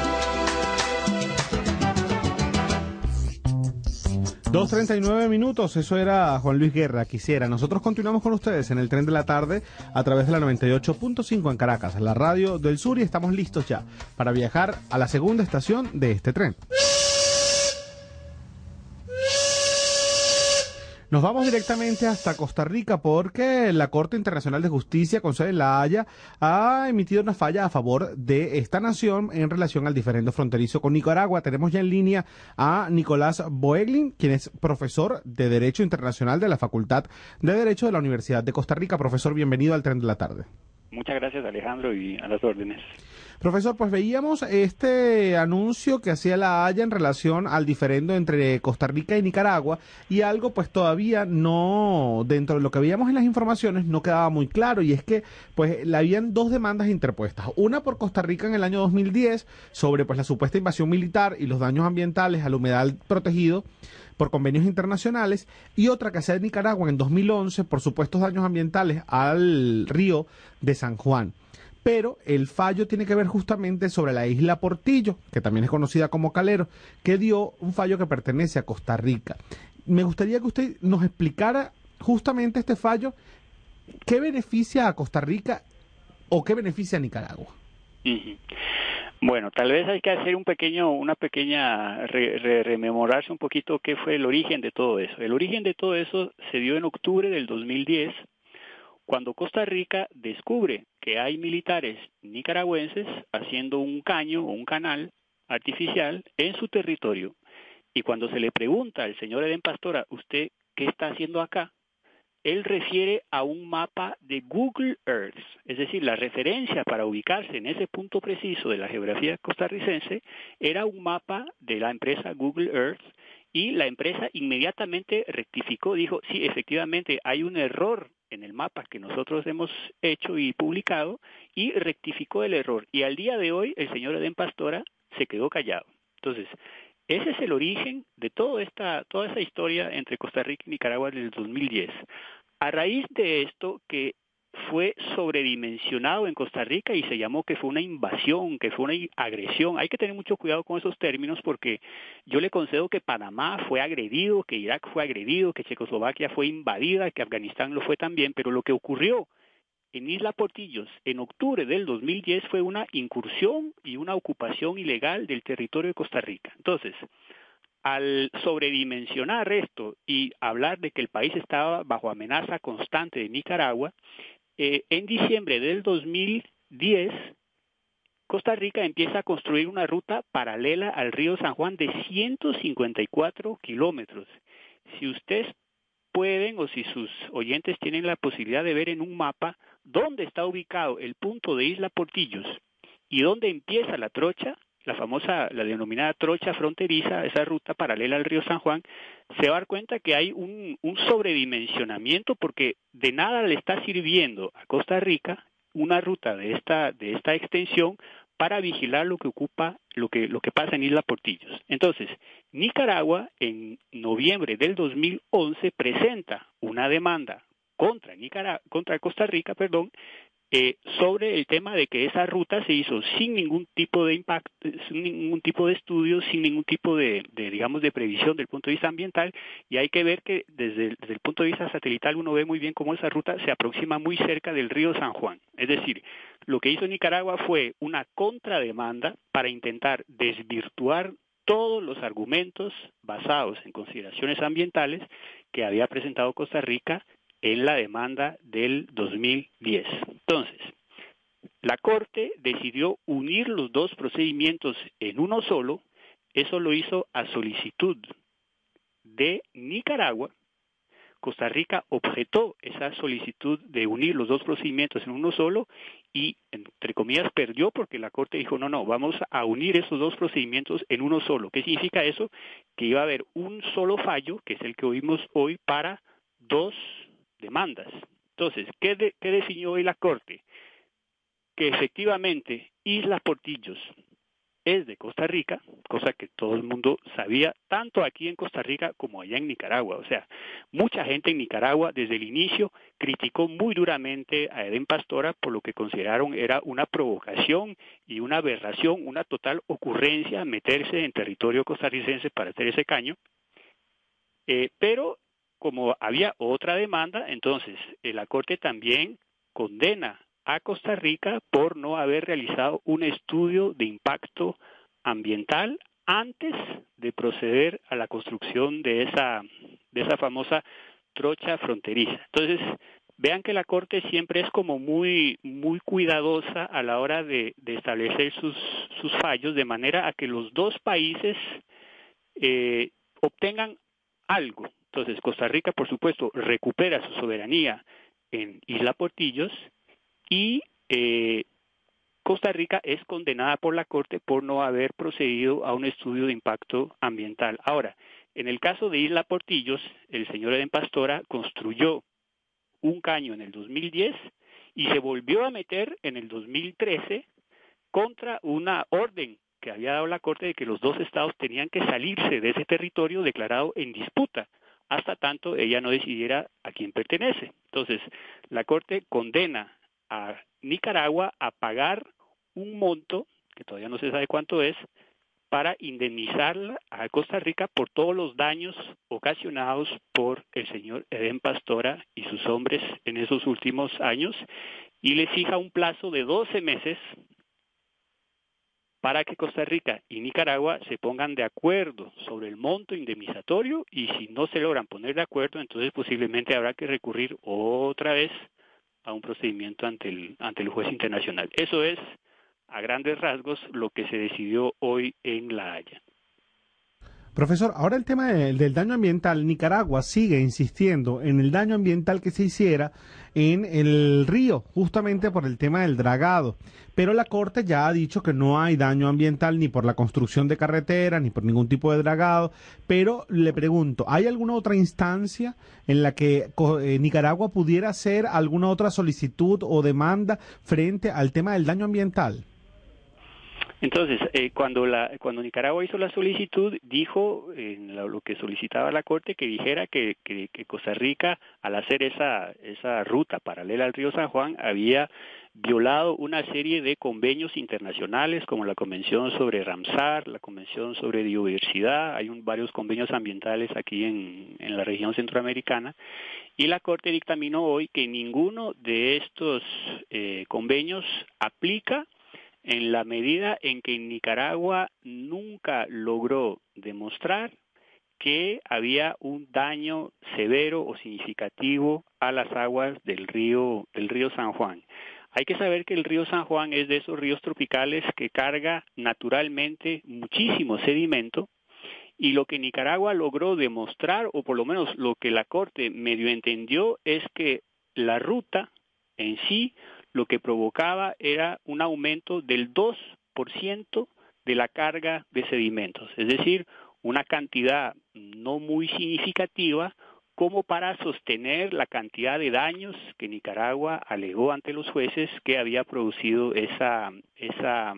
dos treinta y nueve minutos, eso era Juan Luis Guerra, quisiera. Nosotros continuamos con ustedes en el Tren de la Tarde a través de la noventa y ocho punto cinco en Caracas, la radio del sur, y estamos listos ya para viajar a la segunda estación de este tren. Nos vamos directamente hasta Costa Rica porque la Corte Internacional de Justicia con sede en La Haya ha emitido una falla a favor de esta nación en relación al diferendo fronterizo con Nicaragua. Tenemos ya en línea a Nicolás Boeglin, quien es profesor de Derecho Internacional de la Facultad de Derecho de la Universidad de Costa Rica. Profesor, bienvenido al Tren de la Tarde. Muchas gracias, Alejandro, y a las órdenes. Profesor, pues veíamos este anuncio que hacía La Haya en relación al diferendo entre Costa Rica y Nicaragua, y algo pues todavía no, dentro de lo que veíamos en las informaciones, no quedaba muy claro, y es que pues habían dos demandas interpuestas, una por Costa Rica en el año dos mil diez sobre pues la supuesta invasión militar y los daños ambientales al humedal protegido por convenios internacionales, y otra que hacía de Nicaragua en dos mil once por supuestos daños ambientales al río de San Juan. Pero el fallo tiene que ver justamente sobre la isla Portillo, que también es conocida como Calero, que dio un fallo que pertenece a Costa Rica. Me gustaría que usted nos explicara justamente este fallo, ¿qué beneficia a Costa Rica o qué beneficia a Nicaragua? Uh-huh. Bueno, tal vez hay que hacer un pequeño, una pequeña, re, re, rememorarse un poquito qué fue el origen de todo eso. El origen de todo eso se dio en octubre del dos mil diez, cuando Costa Rica descubre que hay militares nicaragüenses haciendo un caño o un canal artificial en su territorio. Y cuando se le pregunta al señor Edén Pastora, ¿usted qué está haciendo acá?, él refiere a un mapa de Google Earth, es decir, la referencia para ubicarse en ese punto preciso de la geografía costarricense era un mapa de la empresa Google Earth, y la empresa inmediatamente rectificó, dijo, sí, efectivamente hay un error en el mapa que nosotros hemos hecho y publicado, y rectificó el error. Y al día de hoy el señor Edén Pastora se quedó callado. Entonces, ese es el origen de toda esta, toda esa historia entre Costa Rica y Nicaragua en el dos mil diez. A raíz de esto, que fue sobredimensionado en Costa Rica y se llamó que fue una invasión, que fue una agresión. Hay que tener mucho cuidado con esos términos, porque yo le concedo que Panamá fue agredido, que Irak fue agredido, que Checoslovaquia fue invadida, que Afganistán lo fue también, pero lo que ocurrió en Isla Portillos en octubre del dos mil diez fue una incursión y una ocupación ilegal del territorio de Costa Rica. Entonces, al sobredimensionar esto y hablar de que el país estaba bajo amenaza constante de Nicaragua, eh, en diciembre del dos mil diez, Costa Rica empieza a construir una ruta paralela al río San Juan de ciento cincuenta y cuatro kilómetros. Si ustedes pueden, o si sus oyentes tienen la posibilidad de ver en un mapa dónde está ubicado el punto de Isla Portillos y dónde empieza la trocha, la famosa, la denominada trocha fronteriza, esa ruta paralela al río San Juan, se va a dar cuenta que hay un, un sobredimensionamiento, porque de nada le está sirviendo a Costa Rica una ruta de esta, de esta extensión para vigilar lo que ocupa, lo que, lo que pasa en Isla Portillos. Entonces, Nicaragua en noviembre del dos mil once presenta una demanda contra Nicaragua, contra Costa Rica, perdón, Eh, sobre el tema de que esa ruta se hizo sin ningún tipo de impacto, sin ningún tipo de estudio, sin ningún tipo de, de digamos, de previsión del punto de vista ambiental, y hay que ver que desde, desde el punto de vista satelital uno ve muy bien cómo esa ruta se aproxima muy cerca del río San Juan. Es decir, lo que hizo Nicaragua fue una contrademanda para intentar desvirtuar todos los argumentos basados en consideraciones ambientales que había presentado Costa Rica en la demanda del dos mil diez. Entonces, la Corte decidió unir los dos procedimientos en uno solo. Eso lo hizo a solicitud de Nicaragua. Costa Rica objetó esa solicitud de unir los dos procedimientos en uno solo y, entre comillas, perdió, porque la Corte dijo, no, no, vamos a unir esos dos procedimientos en uno solo. ¿Qué significa eso? Que iba a haber un solo fallo, que es el que oímos hoy, para dos demandas. Entonces, ¿qué, de, ¿qué definió hoy la Corte? Que efectivamente Isla Portillos es de Costa Rica, cosa que todo el mundo sabía, tanto aquí en Costa Rica como allá en Nicaragua. O sea, mucha gente en Nicaragua desde el inicio criticó muy duramente a Edén Pastora por lo que consideraron era una provocación y una aberración, una total ocurrencia meterse en territorio costarricense para hacer ese caño. Eh, pero como había otra demanda, entonces eh, la Corte también condena a Costa Rica por no haber realizado un estudio de impacto ambiental antes de proceder a la construcción de esa, de esa famosa trocha fronteriza. Entonces, vean que la Corte siempre es como muy, muy cuidadosa a la hora de, de establecer sus, sus fallos, de manera a que los dos países eh, obtengan algo. Entonces, Costa Rica, por supuesto, recupera su soberanía en Isla Portillos y eh, Costa Rica es condenada por la Corte por no haber procedido a un estudio de impacto ambiental. Ahora, en el caso de Isla Portillos, el señor Edén Pastora construyó un caño en el dos mil diez y se volvió a meter en el dos mil trece contra una orden que había dado la Corte de que los dos estados tenían que salirse de ese territorio declarado en disputa, hasta tanto ella no decidiera a quién pertenece. Entonces, la Corte condena a Nicaragua a pagar un monto, que todavía no se sabe cuánto es, para indemnizarla a Costa Rica por todos los daños ocasionados por el señor Edén Pastora y sus hombres en esos últimos años, y le fija un plazo de doce meses para que Costa Rica y Nicaragua se pongan de acuerdo sobre el monto indemnizatorio, y si no se logran poner de acuerdo, entonces posiblemente habrá que recurrir otra vez a un procedimiento ante el, ante el juez internacional. Eso es, a grandes rasgos, lo que se decidió hoy en La Haya. Profesor, ahora el tema de, del daño ambiental. Nicaragua sigue insistiendo en el daño ambiental que se hiciera en el río, justamente por el tema del dragado. Pero la Corte ya ha dicho que no hay daño ambiental ni por la construcción de carreteras, ni por ningún tipo de dragado. Pero le pregunto, ¿hay alguna otra instancia en la que eh, Nicaragua pudiera hacer alguna otra solicitud o demanda frente al tema del daño ambiental? Entonces, eh, cuando la cuando Nicaragua hizo la solicitud, dijo en eh, lo que solicitaba la Corte que dijera que, que, que Costa Rica, al hacer esa esa ruta paralela al río San Juan, había violado una serie de convenios internacionales, como la Convención sobre Ramsar, la Convención sobre Biodiversidad. Hay un, varios convenios ambientales aquí en, en la región centroamericana, y la Corte dictaminó hoy que ninguno de estos eh, convenios aplica en la medida en que Nicaragua nunca logró demostrar que había un daño severo o significativo a las aguas del río, del río San Juan. Hay que saber que el río San Juan es de esos ríos tropicales que carga naturalmente muchísimo sedimento, y lo que Nicaragua logró demostrar, o por lo menos lo que la Corte medio entendió, es que la ruta en sí lo que provocaba era un aumento del dos por ciento de la carga de sedimentos, es decir, una cantidad no muy significativa como para sostener la cantidad de daños que Nicaragua alegó ante los jueces que había producido esa, esa,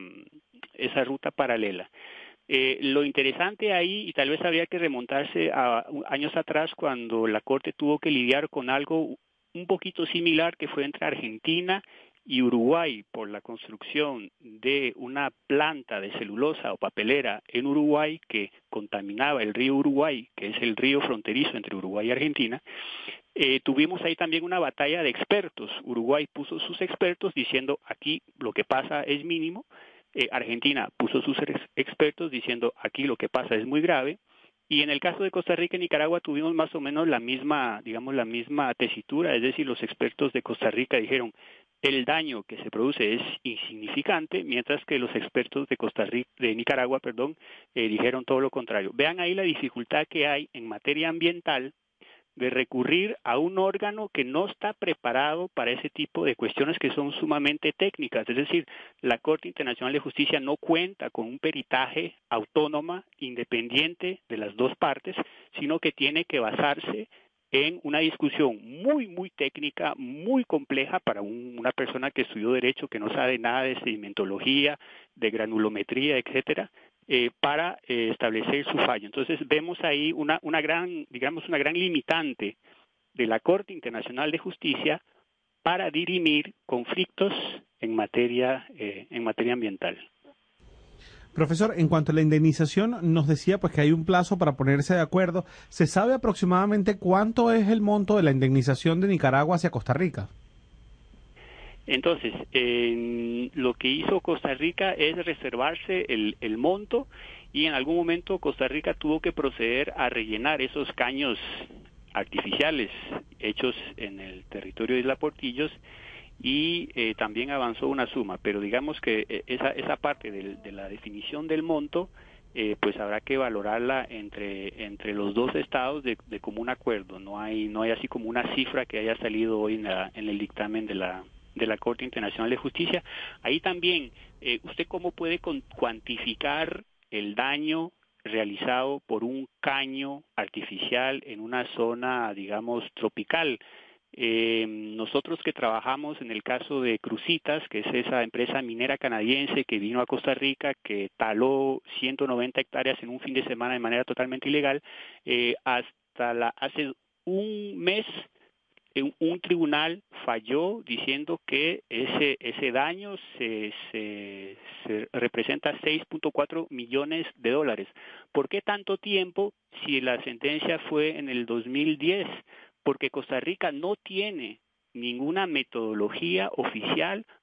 esa ruta paralela. Eh, lo interesante ahí, y tal vez habría que remontarse a años atrás, cuando la Corte tuvo que lidiar con algo un poquito similar, que fue entre Argentina y Uruguay por la construcción de una planta de celulosa o papelera en Uruguay que contaminaba el río Uruguay, que es el río fronterizo entre Uruguay y Argentina. Eh, tuvimos ahí también una batalla de expertos. Uruguay puso sus expertos diciendo aquí lo que pasa es mínimo. Eh, Argentina puso sus ex expertos diciendo aquí lo que pasa es muy grave. Y en el caso de Costa Rica y Nicaragua tuvimos más o menos la misma, digamos, la misma tesitura, es decir, los expertos de Costa Rica dijeron el daño que se produce es insignificante, mientras que los expertos de Costa Rica, de Nicaragua, perdón, eh, dijeron todo lo contrario. Vean ahí la dificultad que hay en materia ambiental de recurrir a un órgano que no está preparado para ese tipo de cuestiones que son sumamente técnicas. Es decir, la Corte Internacional de Justicia no cuenta con un peritaje autónoma, independiente de las dos partes, sino que tiene que basarse en una discusión muy, muy técnica, muy compleja para un, una persona que estudió Derecho, que no sabe nada de sedimentología, de granulometría, etcétera, eh, para eh, establecer su fallo. Entonces vemos ahí una, una gran, digamos, una gran limitante de la Corte Internacional de Justicia para dirimir conflictos en materia, eh, en materia ambiental. Profesor, en cuanto a la indemnización, nos decía pues que hay un plazo para ponerse de acuerdo. ¿Se sabe aproximadamente cuánto es el monto de la indemnización de Nicaragua hacia Costa Rica? Entonces, eh, lo que hizo Costa Rica es reservarse el, el monto, y en algún momento Costa Rica tuvo que proceder a rellenar esos caños artificiales hechos en el territorio de Isla Portillos, y eh, también avanzó una suma, pero digamos que eh, esa esa parte de, de la definición del monto, eh, pues habrá que valorarla entre entre los dos estados de, de común acuerdo. No hay no hay así como una cifra que haya salido hoy en, la, en el dictamen de la de la Corte Internacional de Justicia. Ahí también, eh, ¿usted cómo puede cuantificar el daño realizado por un caño artificial en una zona, digamos, tropical? Eh, nosotros que trabajamos en el caso de Cruzitas, que es esa empresa minera canadiense que vino a Costa Rica, que taló ciento noventa hectáreas en un fin de semana de manera totalmente ilegal, eh, hasta la, hace un mes un, un tribunal falló diciendo que ese ese daño se, se, se representa seis punto cuatro millones de dólares. ¿Por qué tanto tiempo si la sentencia fue en el dos mil diez? Porque Costa Rica no tiene ninguna metodología oficial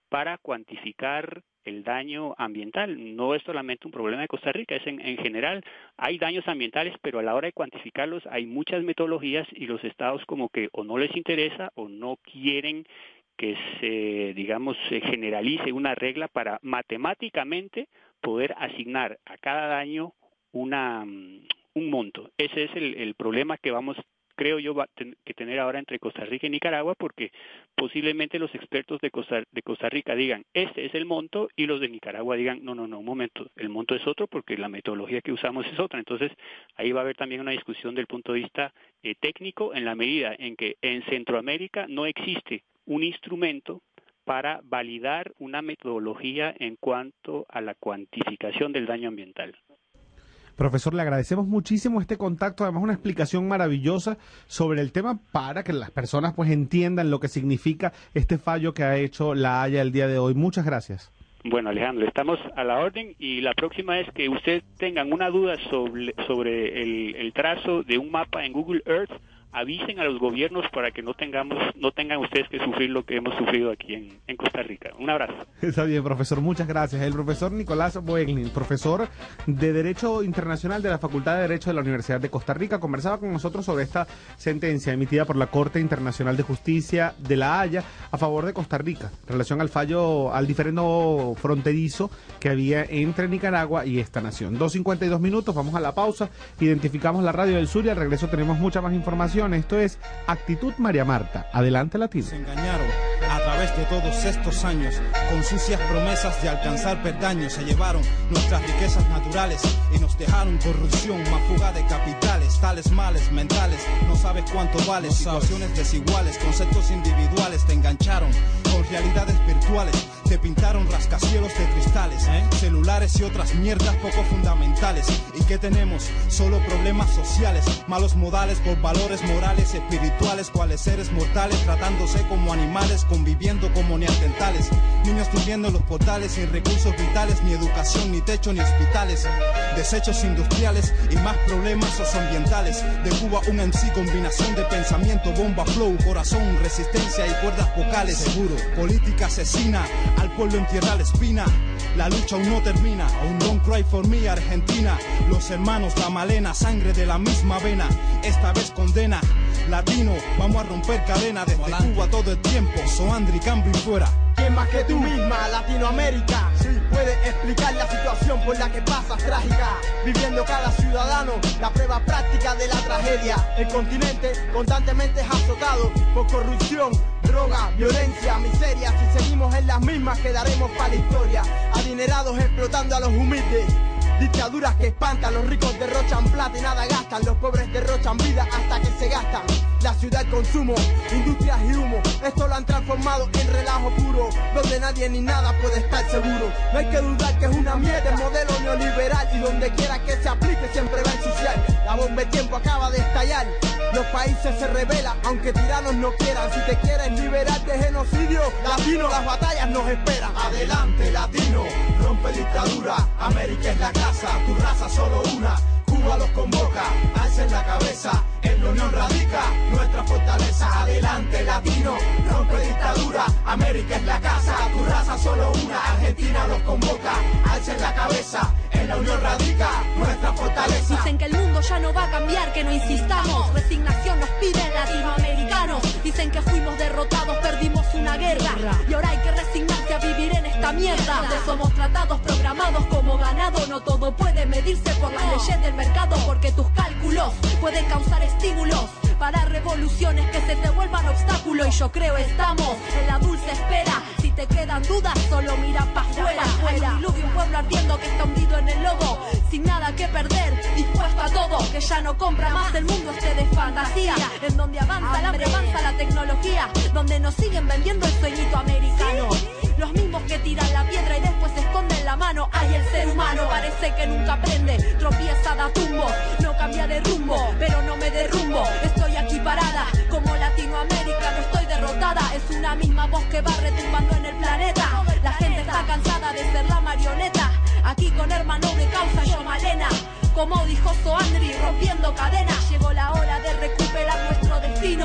para cuantificar el daño ambiental. No es solamente un problema de Costa Rica, es en, en general. Hay daños ambientales, pero a la hora de cuantificarlos hay muchas metodologías y los estados como que o no les interesa o no quieren que se, digamos, se generalice una regla para matemáticamente poder asignar a cada daño una un monto. Ese es el, el problema que vamos, creo yo, va a ten, que tener ahora entre Costa Rica y Nicaragua, porque posiblemente los expertos de Costa, de Costa Rica digan, este es el monto, y los de Nicaragua digan, no, no, no, un momento, el monto es otro porque la metodología que usamos es otra. Entonces, ahí va a haber también una discusión del punto de vista eh, técnico, en la medida en que en Centroamérica no existe un instrumento para validar una metodología en cuanto a la cuantificación del daño ambiental. Profesor, le agradecemos muchísimo este contacto, además una explicación maravillosa sobre el tema para que las personas pues entiendan lo que significa este fallo que ha hecho la Haya el día de hoy. Muchas gracias. Bueno, Alejandro, estamos a la orden y la próxima es que ustedes tengan una duda sobre, sobre el, el trazo de un mapa en Google Earth, avisen a los gobiernos para que no tengamos, no tengan ustedes que sufrir lo que hemos sufrido aquí en, en Costa Rica. Un abrazo. Está bien, profesor, muchas gracias. El profesor Nicolás Boeglin, profesor de Derecho Internacional de la Facultad de Derecho de la Universidad de Costa Rica, conversaba con nosotros sobre esta sentencia emitida por la Corte Internacional de Justicia de La Haya a favor de Costa Rica, en relación al fallo, al diferendo fronterizo que había entre Nicaragua y esta nación. dos cincuenta y dos minutos, vamos a la pausa, identificamos la Radio del Sur y al regreso tenemos mucha más información. Esto es Actitud María Marta. Adelante, Latino. Se engañaron a través de todos estos años con sucias promesas de alcanzar perdaños. Se llevaron nuestras riquezas naturales y nos dejaron corrupción, más fuga de capitales, tales males mentales. No sabes cuánto vale, no situaciones sabes. Desiguales, conceptos individuales. Te engancharon con realidades virtuales. Te pintaron rascacielos de cristales, ¿eh? Celulares y otras mierdas poco fundamentales. ¿Y qué tenemos? Solo problemas sociales, malos modales por valores morales, espirituales, cuales seres mortales, tratándose como animales, conviviendo como neandertales. Niños viviendo en los portales, sin recursos vitales, ni educación, ni techo, ni hospitales. Desechos industriales y más problemas socioambientales. De Cuba un M C, combinación de pensamiento, bomba, flow, corazón, resistencia y cuerdas vocales. Seguro, política asesina, al pueblo entierra la espina. La lucha aún no termina, aún don't cry for me, Argentina. Los hermanos, la malena, sangre de la misma vena. Esta vez condena, latino, vamos a romper cadena. Desde Cuba todo el tiempo, Soandri, cambio y fuera. ¿Quién más que tú misma, Latinoamérica? Sí. Puede explicar la situación por la que pasas trágica, viviendo cada ciudadano la prueba práctica de la tragedia. El continente constantemente es azotado por corrupción, droga, violencia, miseria. Si seguimos en las mismas quedaremos para la historia, adinerados explotando a los humildes. Dictaduras que espantan, los ricos derrochan plata y nada gastan, los pobres derrochan vida hasta que se gastan. La ciudad consumo, industrias y humo, esto lo han transformado en relajo puro, donde nadie ni nada puede estar seguro. No hay que dudar que es una mierda el modelo neoliberal, y donde quiera que se aplique siempre va a ensuciar. La bomba de tiempo acaba de estallar, los países se rebelan, aunque tiranos no quieran. Si te quieres liberar de genocidio, latino, las batallas nos esperan. Adelante, latino, rompe dictadura, América es la casa, tu raza solo una. Cuba los convoca, alcen la cabeza, en la unión radica nuestra fortaleza. Adelante, latino, rompe dictadura, América es la casa, tu raza solo una. Argentina los convoca, alcen la cabeza, en la unión radica nuestra fortaleza. Dicen que el mundo ya no va a cambiar, que no insistamos, resignación nos piden latinoamericanos. Dicen que fuimos derrotados, perdimos una guerra, y ahora hay que resignarse a vivir en esta mierda, donde somos tratados, programados como ganado. No todo puede medirse por las leyes del mercado, porque tus cálculos pueden causar estímulos para revoluciones que se te vuelvan obstáculo. Y yo creo estamos en la dulce espera. Si te quedan dudas, solo mira pa' afuera. Hay un diluvio, un pueblo ardiendo que está hundido en el lodo, sin nada que perder, dispuesto a todo, que ya no compra más el mundo este de fantasía, en donde avanza el hambre, avanza la tecnología, donde nos siguen vendiendo el sueñito americano. Los mismos que tiran la piedra y después esconden la mano. Ay, el ser humano parece que nunca aprende, tropieza, da tumbo, no cambia de rumbo, pero no me derrumbo. Estoy aquí parada, como Latinoamérica, no estoy derrotada. Es una misma voz que va retumbando en el planeta. La gente está cansada de ser la marioneta. Aquí con hermano de causa yo Malena, como dijo Soandri, rompiendo cadenas. Llegó la hora de recuperar nuestro destino.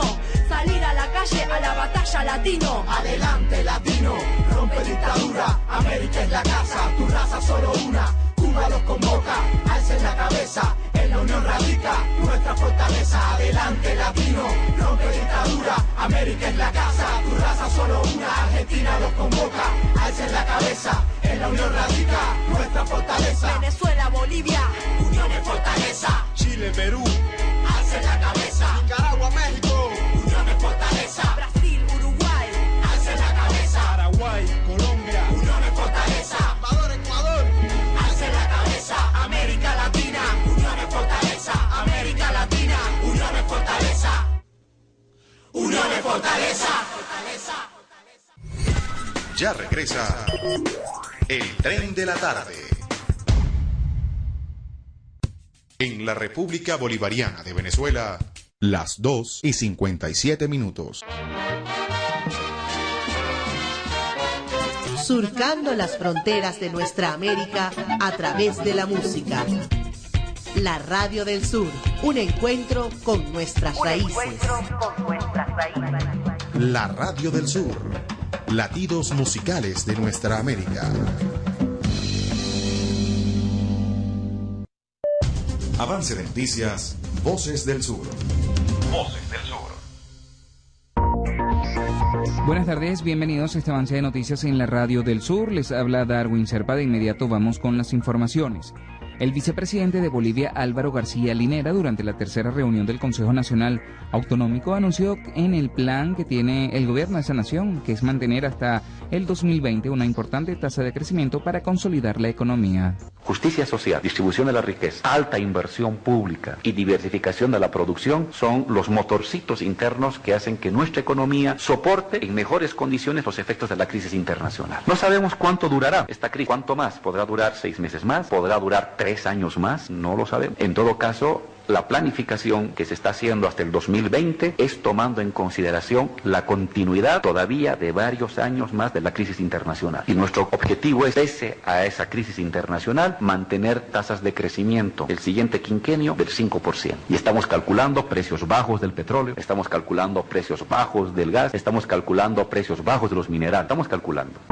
salir a la calle, a la batalla latino. Adelante latino, rompe dictadura, América es la casa, tu raza solo una. Cuba los convoca, alcen la cabeza, en la unión radica nuestra fortaleza. Adelante latino, rompe dictadura, América es la casa, tu raza solo una. Argentina los convoca, alcen la cabeza, en la unión radica nuestra fortaleza. Venezuela, Bolivia, unión es fortaleza. Chile, Perú, alcen la cabeza. Nicaragua, México, unión es fortaleza. Brasil, Uruguay, alcen la cabeza. Paraguay, Colombia, unión es fortaleza. Salvador, Ecuador, alcen la cabeza. América Latina, unión es fortaleza. América Latina, unión es fortaleza. Unión es fortaleza. Ya regresa el Tren de la Tarde. En la República Bolivariana de Venezuela, las dos y cincuenta y siete minutos. Surcando las fronteras de nuestra América a través de la música. La Radio del Sur, un encuentro con nuestras raíces. Un encuentro con nuestras raíces. La Radio del Sur, latidos musicales de nuestra América. Avance de noticias, Voces del Sur. Voces del Sur. Buenas tardes, bienvenidos a este avance de noticias en la Radio del Sur. Les habla Darwin Serpa. De inmediato vamos con las informaciones. El vicepresidente de Bolivia, Álvaro García Linera, durante la tercera reunión del Consejo Nacional Autonómico, anunció en el plan que tiene el gobierno de esa nación, que es mantener hasta el dos mil veinte una importante tasa de crecimiento para consolidar la economía. Justicia social, distribución de la riqueza, alta inversión pública y diversificación de la producción son los motorcitos internos que hacen que nuestra economía soporte en mejores condiciones los efectos de la crisis internacional. No sabemos cuánto durará esta crisis, cuánto más, podrá durar seis meses más, podrá durar tres años más, no lo sabemos. En todo caso, la planificación que se está haciendo hasta el dos mil veinte es tomando en consideración la continuidad todavía de varios años más de la crisis internacional. Y nuestro objetivo es, pese a esa crisis internacional, mantener tasas de crecimiento el siguiente quinquenio del cinco por ciento. Y estamos calculando precios bajos del petróleo, estamos calculando precios bajos del gas, estamos calculando precios bajos de los minerales, estamos calculando.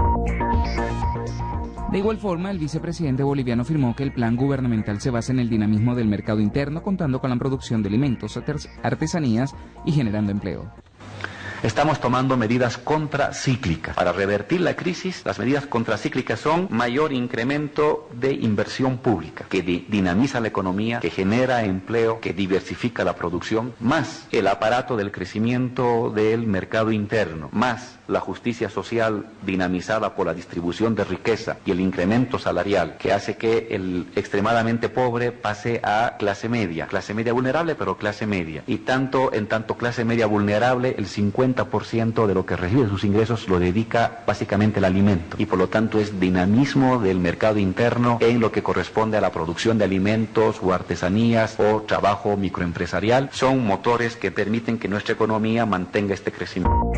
De igual forma, el vicepresidente boliviano afirmó que el plan gubernamental se basa en el dinamismo del mercado interno, contando con la producción de alimentos, artesanías y generando empleo. Estamos tomando medidas contracíclicas. Para revertir la crisis, las medidas contracíclicas son mayor incremento de inversión pública, que di- dinamiza la economía, que genera empleo, que diversifica la producción, más el aparato del crecimiento del mercado interno, más la justicia social dinamizada por la distribución de riqueza y el incremento salarial, que hace que el extremadamente pobre pase a clase media, clase media vulnerable, pero clase media. Y tanto en tanto clase media vulnerable, el cincuenta por ciento de lo que recibe de sus ingresos lo dedica básicamente al alimento. Y por lo tanto es dinamismo del mercado interno en lo que corresponde a la producción de alimentos o artesanías o trabajo microempresarial. Son motores que permiten que nuestra economía mantenga este crecimiento.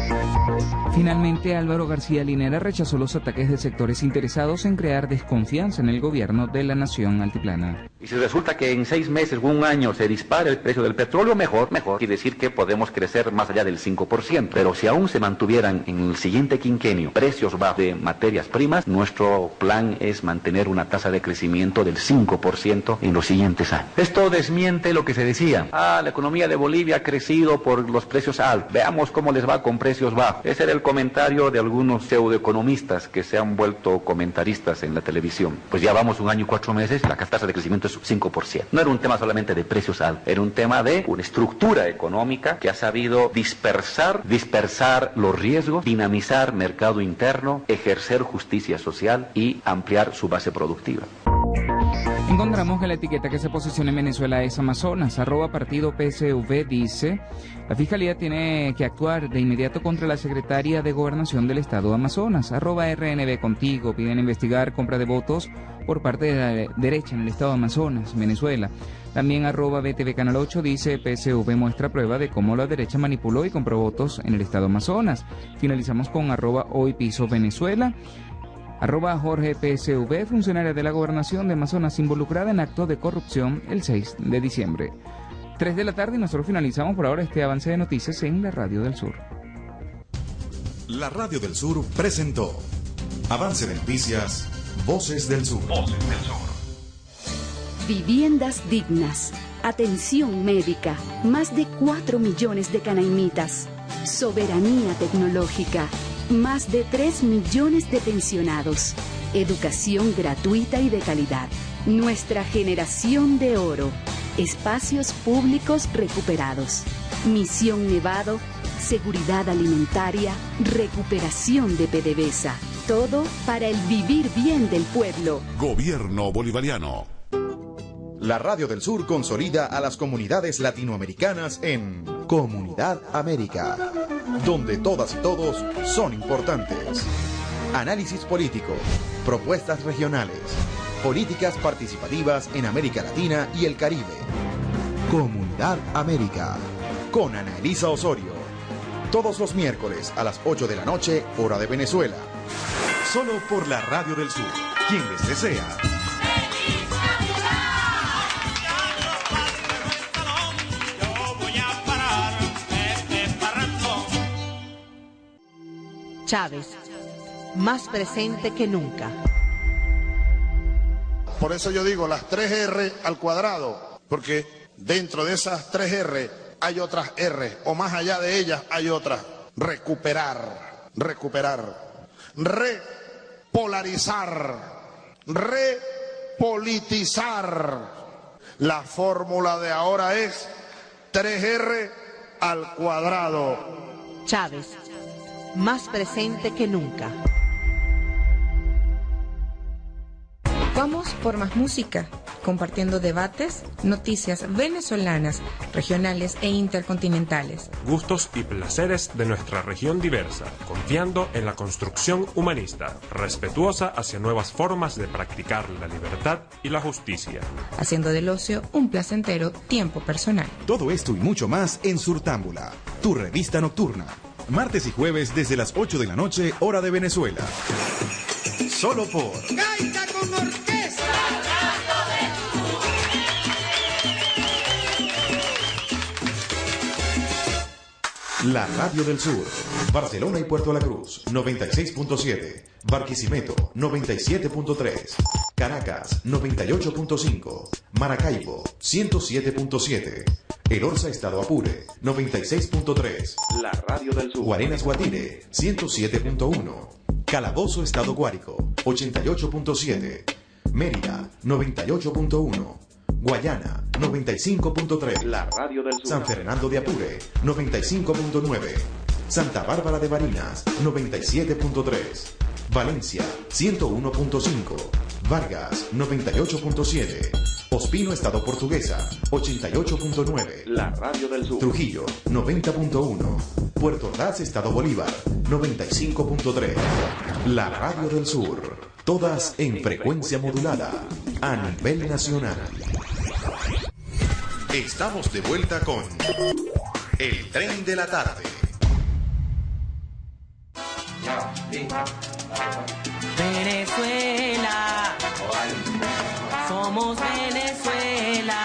Finalmente, Álvaro García Linera rechazó los ataques de sectores interesados en crear desconfianza en el gobierno de la nación altiplana. Y si resulta que en seis meses o un año se dispara el precio del petróleo, mejor, mejor. Quiere decir que podemos crecer más allá del cinco por ciento. Pero si aún se mantuvieran en el siguiente quinquenio precios bajos de materias primas, nuestro plan es mantener una tasa de crecimiento del cinco por ciento en los siguientes años. Esto desmiente lo que se decía. Ah, la economía de Bolivia ha crecido por los precios altos. Veamos cómo les va con precios bajos. Ese era el comentario de algunos pseudoeconomistas que se han vuelto comentaristas en la televisión. Pues ya vamos un año y cuatro meses y la tasa de crecimiento es cinco por ciento. No era un tema solamente de precios altos, era un tema de una estructura económica que ha sabido dispersar, dispersar los riesgos, dinamizar mercado interno, ejercer justicia social y ampliar su base productiva. Encontramos que la etiqueta que se posiciona en Venezuela es Amazonas. Arroba partido P S V dice: la Fiscalía tiene que actuar de inmediato contra la secretaria de Gobernación del Estado de Amazonas. Arroba R N B contigo. Piden investigar compra de votos por parte de la derecha en el Estado de Amazonas, Venezuela. También arroba B T V Canal ocho dice: P S V muestra prueba de cómo la derecha manipuló y compró votos en el Estado de Amazonas. Finalizamos con arroba Hoy Piso Venezuela. Arroba Jorge P S V, funcionaria de la Gobernación de Amazonas involucrada en acto de corrupción el seis de diciembre. tres de la tarde y nosotros finalizamos por ahora este avance de noticias en la Radio del Sur. La Radio del Sur presentó Avance de Noticias, Voces del Sur. Voces del Sur. Viviendas dignas, atención médica, más de cuatro millones de canaimitas, soberanía tecnológica, más de tres millones de pensionados, educación gratuita y de calidad, nuestra generación de oro, espacios públicos recuperados, Misión Nevado, seguridad alimentaria, recuperación de PDVSA. Todo para el vivir bien del pueblo. Gobierno bolivariano. La Radio del Sur consolida a las comunidades latinoamericanas en Comunidad América, donde todas y todos son importantes. Análisis político, propuestas regionales, políticas participativas en América Latina y el Caribe. Comunidad América, con Ana Elisa Osorio. Todos los miércoles a las ocho de la noche, hora de Venezuela. Solo por la Radio del Sur. Quien les desea. Chávez, más presente que nunca. Por eso yo digo las tres erre al cuadrado, porque dentro de esas tres erre hay otras erre, o más allá de ellas hay otras. Recuperar, recuperar, repolarizar, repolitizar. La fórmula de ahora es tres erre al cuadrado. Chávez, más presente que nunca. Vamos por más música, compartiendo debates, noticias venezolanas, regionales e intercontinentales. Gustos y placeres de nuestra región diversa, confiando en la construcción humanista, respetuosa hacia nuevas formas de practicar la libertad y la justicia. Haciendo del ocio un placentero tiempo personal. Todo esto y mucho más en Surtámbula, tu revista nocturna. Martes y jueves desde las ocho de la noche, hora de Venezuela. Solo por Gaita con orquesta. La Radio del Sur. Barcelona y Puerto La Cruz, noventa y seis punto siete. Barquisimeto, noventa y siete punto tres. Caracas, noventa y ocho punto cinco. Maracaibo, ciento siete punto siete. El Orza Estado Apure, noventa y seis punto tres. La Radio del Sur. Guarenas Guatire, ciento siete punto uno. Calabozo Estado Guárico, ochenta y ocho punto siete. Mérida, noventa y ocho punto uno. Guayana, noventa y cinco punto tres. La Radio del Sur. San Fernando de Apure, noventa y cinco punto nueve. Santa Bárbara de Barinas, noventa y siete punto tres. Valencia, ciento uno punto cinco. Vargas, noventa y ocho punto siete. Ospino Estado Portuguesa, ochenta y ocho punto nueve. La Radio del Sur. Trujillo, noventa punto uno. Puerto Ordaz Estado Bolívar, noventa y cinco punto tres. La Radio del Sur. Todas en frecuencia modulada. A nivel nacional. Estamos de vuelta con El Tren de la Tarde. Venezuela, somos Venezuela.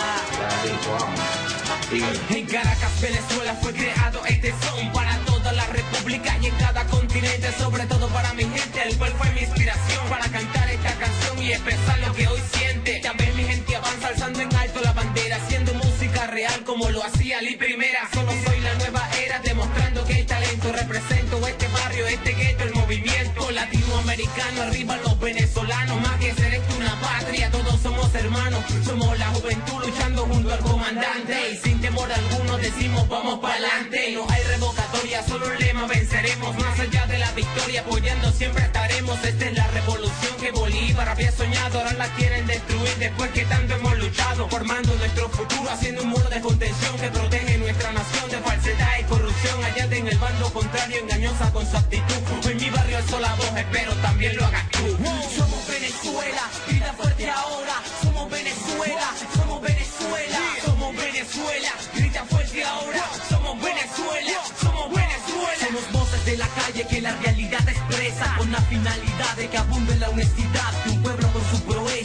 En Caracas, Venezuela fue creado este son para toda la república y en cada continente, sobre todo para mi gente, el cual fue mi inspiración para cantar esta canción y expresar lo que hoy siente. También mi gente avanza alzando en alto la bandera, haciendo música real como lo hacía Lee Primera. Solo soy la nueva era, demostrando que hay talento. Represento este barrio, este gueto, el movimiento latinoamericano. Arriba los venezolanos, más que ser esto una patria, todos somos hermanos. Somos la juventud luchando junto al comandante y sin temor alguno decimos vamos pa'lante. No hay revocatoria, solo un lema, venceremos. Más allá de la victoria, apoyando siempre estaremos. Esta es la revolución que Bolívar había soñado, ahora la quieren destruir después que tanto hemos luchado. Formando nuestro futuro, haciendo un muro de contención que protege nuestra nación de falsedad y corrupción. Allá en el bando contrario, engañosa con su actitud. En mi barrio alzo la voz, espero también lo hagas tú. Somos Venezuela, grita fuerte ahora. Somos Venezuela, somos Venezuela, somos Venezuela, grita fuerte ahora. Somos Venezuela, somos Venezuela. Somos voces de la calle que la realidad expresa, con la finalidad de que abunde la honestidad de un pueblo con su proeza. Sangre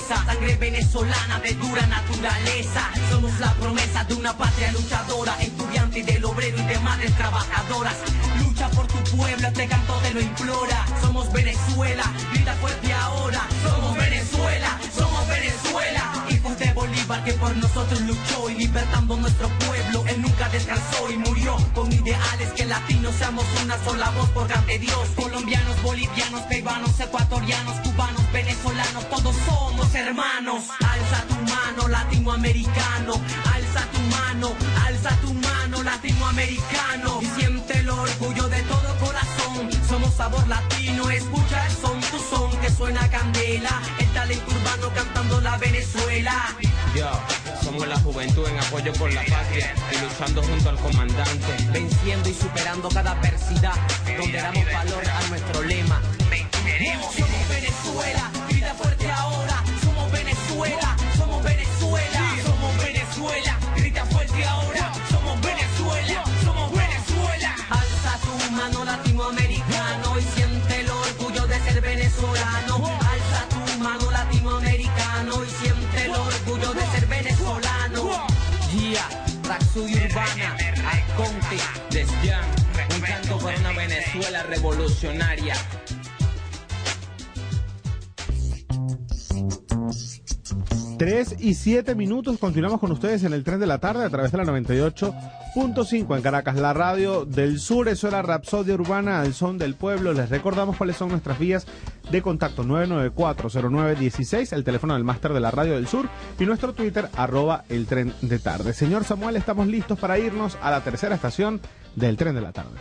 sangre venezolana de dura naturaleza. Somos la promesa de una patria luchadora, estudiante del obrero y de madres trabajadoras. Lucha por tu pueblo, este canto te lo implora. Somos Venezuela, grita fuerte ahora. Somos Venezuela, somos Venezuela. Hijos de Bolívar que por nosotros luchó y libertando nuestro pueblo. Él nunca descansó y murió con ideales que latinos seamos una sola voz por ante Dios. Colombianos, bolivianos, peruanos, ecuatorianos, cubanos, venezolanos, todos somos hermanos. Alza tu mano, latinoamericano. Alza tu mano, alza tu mano, latinoamericano. Y siente el orgullo de todo corazón. Somos sabor latino, escucha el son, tu son que suena candela. El talento urbano cantando la Venezuela. Yo, somos la juventud en apoyo por la patria y luchando junto al comandante, venciendo y superando cada adversidad, donde damos valor a nuestro lema. Venceremos. Somos Venezuela, grita fuerte ahora. Somos Venezuela, somos Venezuela, somos Venezuela, grita fuerte ahora. Somos Venezuela, somos Venezuela. Alza tu mano, latinoamericano, y siente el orgullo de ser venezolano. Alza tu mano, latinoamericano, y siente el orgullo de ser venezolano. Guía, Raxuy Urbana, Alconte, Desyan, un canto para una Venezuela revolucionaria. Tres y siete minutos, continuamos con ustedes en el tren de la tarde a través de la noventa y ocho punto cinco en Caracas, la radio del sur. Eso era Rapsodia Urbana al son del pueblo. Les recordamos cuáles son nuestras vías de contacto: nueve nueve cuatro cero nueve uno seis, el teléfono del máster de la radio del sur, y nuestro Twitter, arroba el tren de tarde. Señor Samuel, estamos listos para irnos a la tercera estación del tren de la tarde.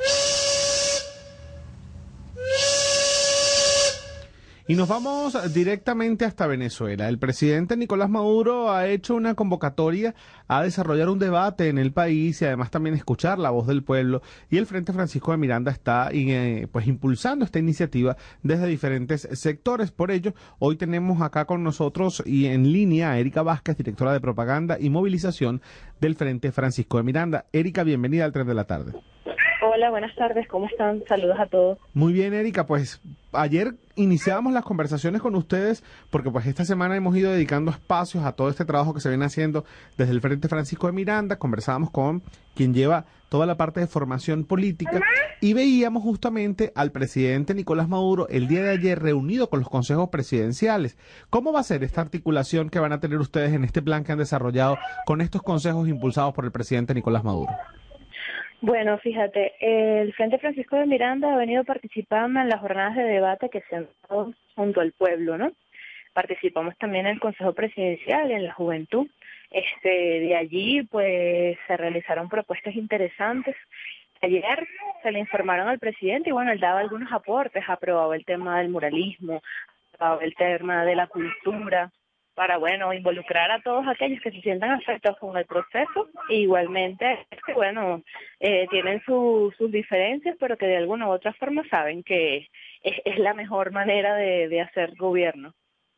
Y nos vamos directamente hasta Venezuela. El presidente Nicolás Maduro ha hecho una convocatoria a desarrollar un debate en el país y además también escuchar la voz del pueblo. Y el Frente Francisco de Miranda está eh, pues impulsando esta iniciativa desde diferentes sectores. Por ello, hoy tenemos acá con nosotros y en línea a Erika Vázquez, directora de propaganda y movilización del Frente Francisco de Miranda. Erika, bienvenida al Tren de la Tarde. Hola, buenas tardes, ¿cómo están? Saludos a todos. Muy bien, Erika, pues ayer iniciábamos las conversaciones con ustedes porque pues esta semana hemos ido dedicando espacios a todo este trabajo que se viene haciendo desde el Frente Francisco de Miranda. Conversábamos con quien lleva toda la parte de formación política y veíamos justamente al presidente Nicolás Maduro el día de ayer reunido con los consejos presidenciales. ¿Cómo va a ser esta articulación que van a tener ustedes en este plan que han desarrollado con estos consejos impulsados por el presidente Nicolás Maduro? Bueno, fíjate, el Frente Francisco de Miranda ha venido participando en las jornadas de debate que se han dado junto al pueblo, ¿no? Participamos también en el Consejo Presidencial, en la Juventud. Este, de allí, pues, se realizaron propuestas interesantes. Ayer se le informaron al presidente y, bueno, él daba algunos aportes, aprobaba el tema del muralismo, aprobaba el tema de la cultura, para, bueno, involucrar a todos aquellos que se sientan afectados con el proceso. E igualmente, bueno, eh, tienen su, sus diferencias, pero que de alguna u otra forma saben que es, es la mejor manera de, de hacer gobierno.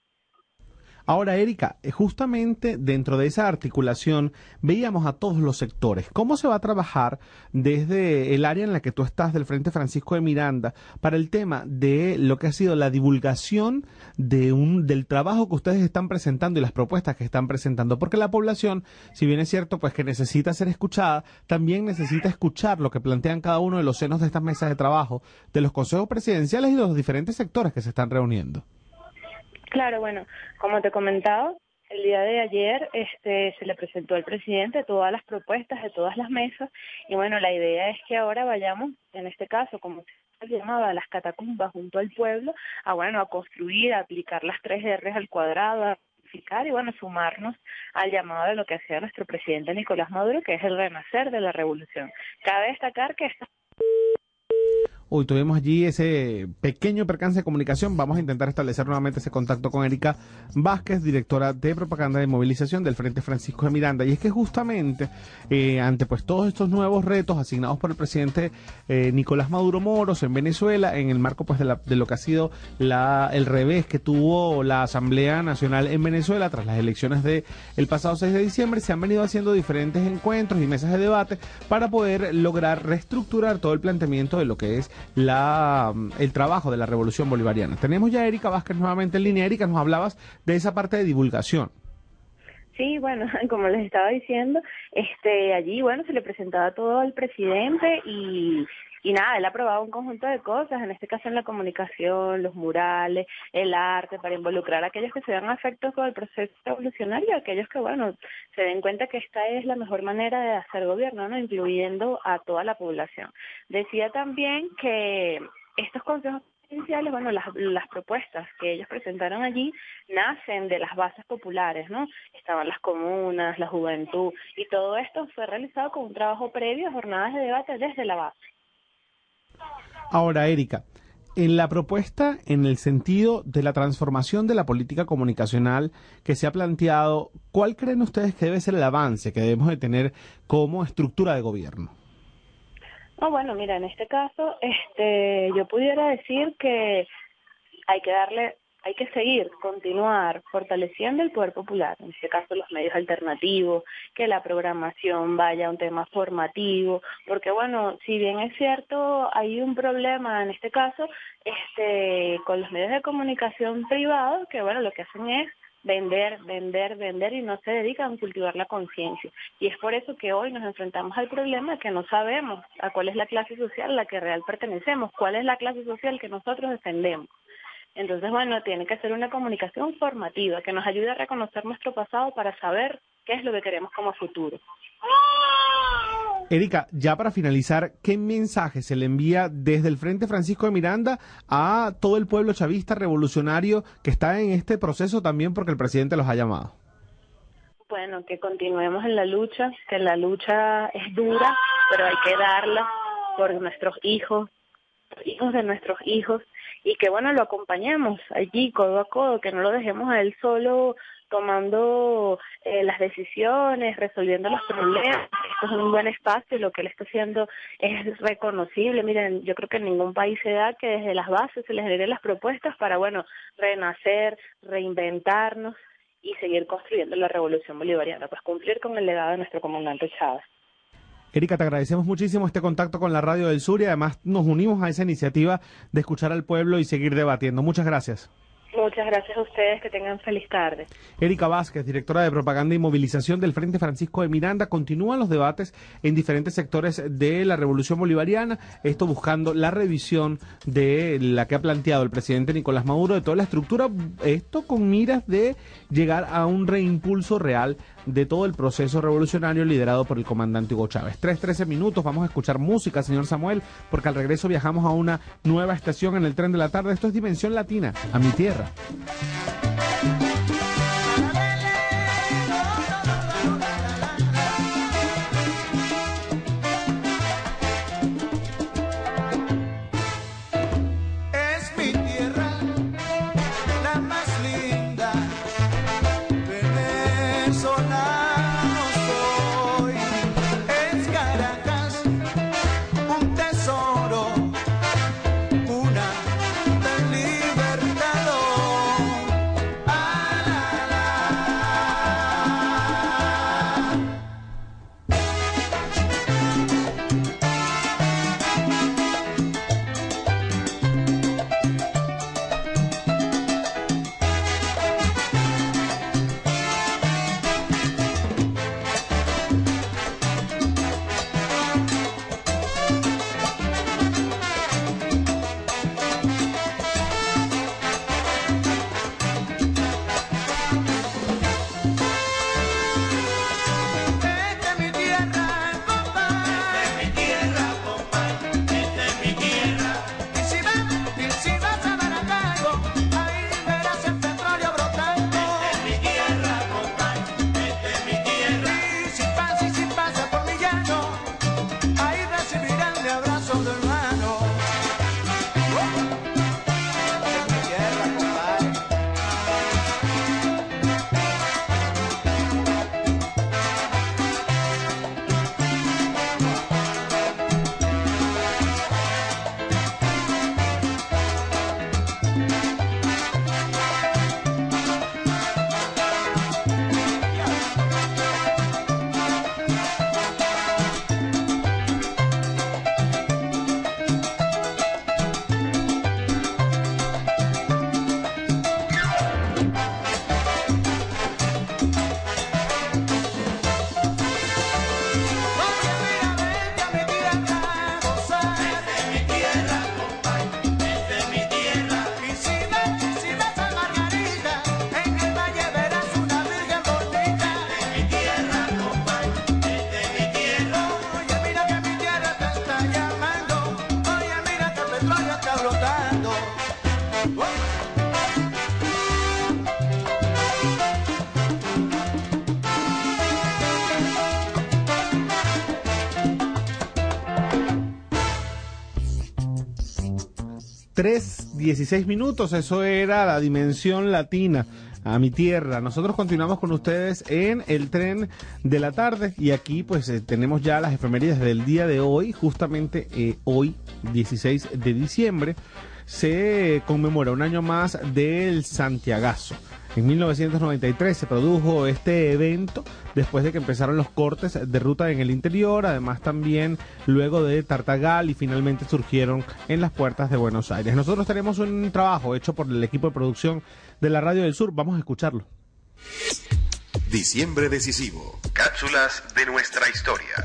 Ahora, Erika, justamente dentro de esa articulación veíamos a todos los sectores. ¿Cómo se va a trabajar desde el área en la que tú estás del Frente Francisco de Miranda para el tema de lo que ha sido la divulgación de un del trabajo que ustedes están presentando y las propuestas que están presentando? Porque la población, si bien es cierto pues que necesita ser escuchada, también necesita escuchar lo que plantean cada uno de los senos de estas mesas de trabajo, de los consejos presidenciales y de los diferentes sectores que se están reuniendo. Claro, bueno, como te comentaba, el día de ayer este, se le presentó al presidente todas las propuestas de todas las mesas y bueno, la idea es que ahora vayamos, en este caso, como se llamaba, a las catacumbas junto al pueblo, a bueno, a construir, a aplicar las tres R's al cuadrado, a y bueno, sumarnos al llamado de lo que hacía nuestro presidente Nicolás Maduro, que es el renacer de la revolución. Cabe destacar que esta... Hoy tuvimos allí ese pequeño percance de comunicación. Vamos a intentar establecer nuevamente ese contacto con Erika Vázquez, directora de propaganda y movilización del Frente Francisco de Miranda. Y es que justamente eh, ante pues todos estos nuevos retos asignados por el presidente eh, Nicolás Maduro Moros en Venezuela, en el marco pues de, la, de lo que ha sido la, el revés que tuvo la Asamblea Nacional en Venezuela tras las elecciones del pasado seis de diciembre, se han venido haciendo diferentes encuentros y mesas de debate para poder lograr reestructurar todo el planteamiento de lo que es la, el trabajo de la Revolución Bolivariana. Tenemos ya a Erika Vázquez nuevamente en línea. Erika, nos hablabas de esa parte de divulgación. Sí, bueno, como les estaba diciendo, este, allí, bueno, se le presentaba todo al presidente y, y nada, él aprobaba un conjunto de cosas, en este caso en la comunicación, los murales, el arte, para involucrar a aquellos que se vean afectos con el proceso revolucionario, aquellos que, bueno, se den cuenta que esta es la mejor manera de hacer gobierno, ¿no?, incluyendo a toda la población. Decía también que estos consejos iniciales, bueno, las, las propuestas que ellos presentaron allí nacen de las bases populares, ¿no? Estaban las comunas, la juventud, y todo esto fue realizado con un trabajo previo, jornadas de debate desde la base. Ahora, Erika, en la propuesta, en el sentido de la transformación de la política comunicacional que se ha planteado, ¿cuál creen ustedes que debe ser el avance que debemos de tener como estructura de gobierno? No, bueno, mira, en este caso, este, yo pudiera decir que hay que darle, hay que seguir, continuar fortaleciendo el poder popular, en este caso los medios alternativos, que la programación vaya a un tema formativo, porque bueno, si bien es cierto, hay un problema en este caso, este, con los medios de comunicación privados, que bueno, lo que hacen es vender, vender, vender y no se dedican a cultivar la conciencia. Y es por eso que hoy nos enfrentamos al problema de que no sabemos a cuál es la clase social a la que real pertenecemos, cuál es la clase social que nosotros defendemos. Entonces, bueno, tiene que ser una comunicación formativa que nos ayude a reconocer nuestro pasado para saber qué es lo que queremos como futuro. Erika, ya para finalizar, ¿qué mensaje se le envía desde el Frente Francisco de Miranda a todo el pueblo chavista revolucionario que está en este proceso también porque el presidente los ha llamado? Bueno, que continuemos en la lucha, que la lucha es dura, pero hay que darla por nuestros hijos, hijos de nuestros hijos, y que bueno, lo acompañemos allí codo a codo, que no lo dejemos a él solo tomando eh, las decisiones, resolviendo los problemas. Esto es un buen espacio, lo que él está haciendo es reconocible. Miren, yo creo que en ningún país se da que desde las bases se les generen las propuestas para, bueno, renacer, reinventarnos y seguir construyendo la revolución bolivariana, pues cumplir con el legado de nuestro comandante Chávez. Erika, te agradecemos muchísimo este contacto con la Radio del Sur y además nos unimos a esa iniciativa de escuchar al pueblo y seguir debatiendo. Muchas gracias. Muchas gracias a ustedes, que tengan feliz tarde. Erika Vázquez, directora de Propaganda y Movilización del Frente Francisco de Miranda. Continúan los debates en diferentes sectores de la Revolución Bolivariana, esto buscando la revisión de la que ha planteado el presidente Nicolás Maduro de toda la estructura, esto con miras de llegar a un reimpulso real de todo el proceso revolucionario liderado por el comandante Hugo Chávez. tres trece minutos, vamos a escuchar música, señor Samuel, porque al regreso viajamos a una nueva estación en el tren de la tarde. Esto es Dimensión Latina, a mi tierra. Es mi tierra, la más linda, venezolano soy. Es Caracas, un tesoro, una del libertador. tres dieciséis minutos, eso era la dimensión latina. A mi tierra. Nosotros continuamos con ustedes en el tren de la tarde y aquí pues eh, tenemos ya las efemérides del día de hoy. Justamente eh, hoy, dieciséis de diciembre, se conmemora un año más del Santiagazo. En mil novecientos noventa y tres se produjo este evento después de que empezaron los cortes de ruta en el interior, además también luego de Tartagal y finalmente surgieron en las puertas de Buenos Aires. Nosotros tenemos un trabajo hecho por el equipo de producción de la Radio del Sur, vamos a escucharlo. Diciembre decisivo, cápsulas de nuestra historia.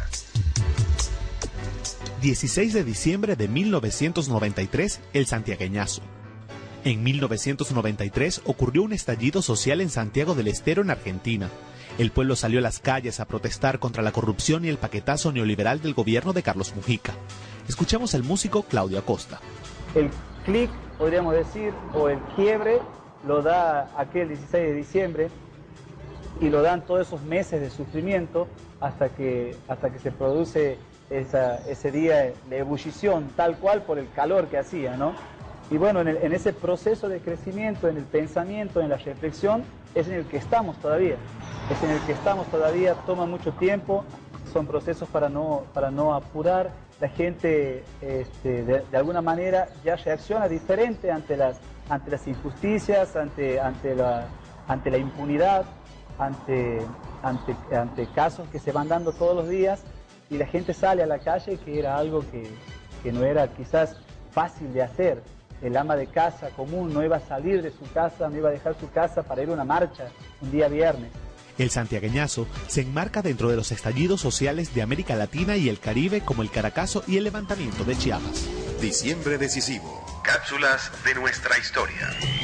dieciséis de diciembre de mil novecientos noventa y tres, el santiagueñazo. En mil novecientos noventa y tres ocurrió un estallido social en Santiago del Estero, en Argentina. El pueblo salió a las calles a protestar contra la corrupción y el paquetazo neoliberal del gobierno de Carlos Mujica. Escuchamos al músico Claudio Acosta. El clic, podríamos decir, o el quiebre, lo da aquel dieciséis de diciembre y lo dan todos esos meses de sufrimiento hasta que, hasta que se produce esa, ese día de ebullición, tal cual por el calor que hacía, ¿no? Y bueno, en, el, en ese proceso de crecimiento, en el pensamiento, en la reflexión, es en el que estamos todavía. Es en el que estamos todavía, toma mucho tiempo, son procesos para no, para no apurar. La gente, este, de, de alguna manera, ya reacciona diferente ante las, ante las injusticias, ante, ante, la, ante la impunidad, ante, ante, ante casos que se van dando todos los días, y la gente sale a la calle, que era algo que, que no era quizás fácil de hacer. El ama de casa común no iba a salir de su casa, no iba a dejar su casa para ir a una marcha un día viernes. El santiagueñazo se enmarca dentro de los estallidos sociales de América Latina y el Caribe, como el Caracazo y el levantamiento de Chiapas. Diciembre decisivo, cápsulas de nuestra historia.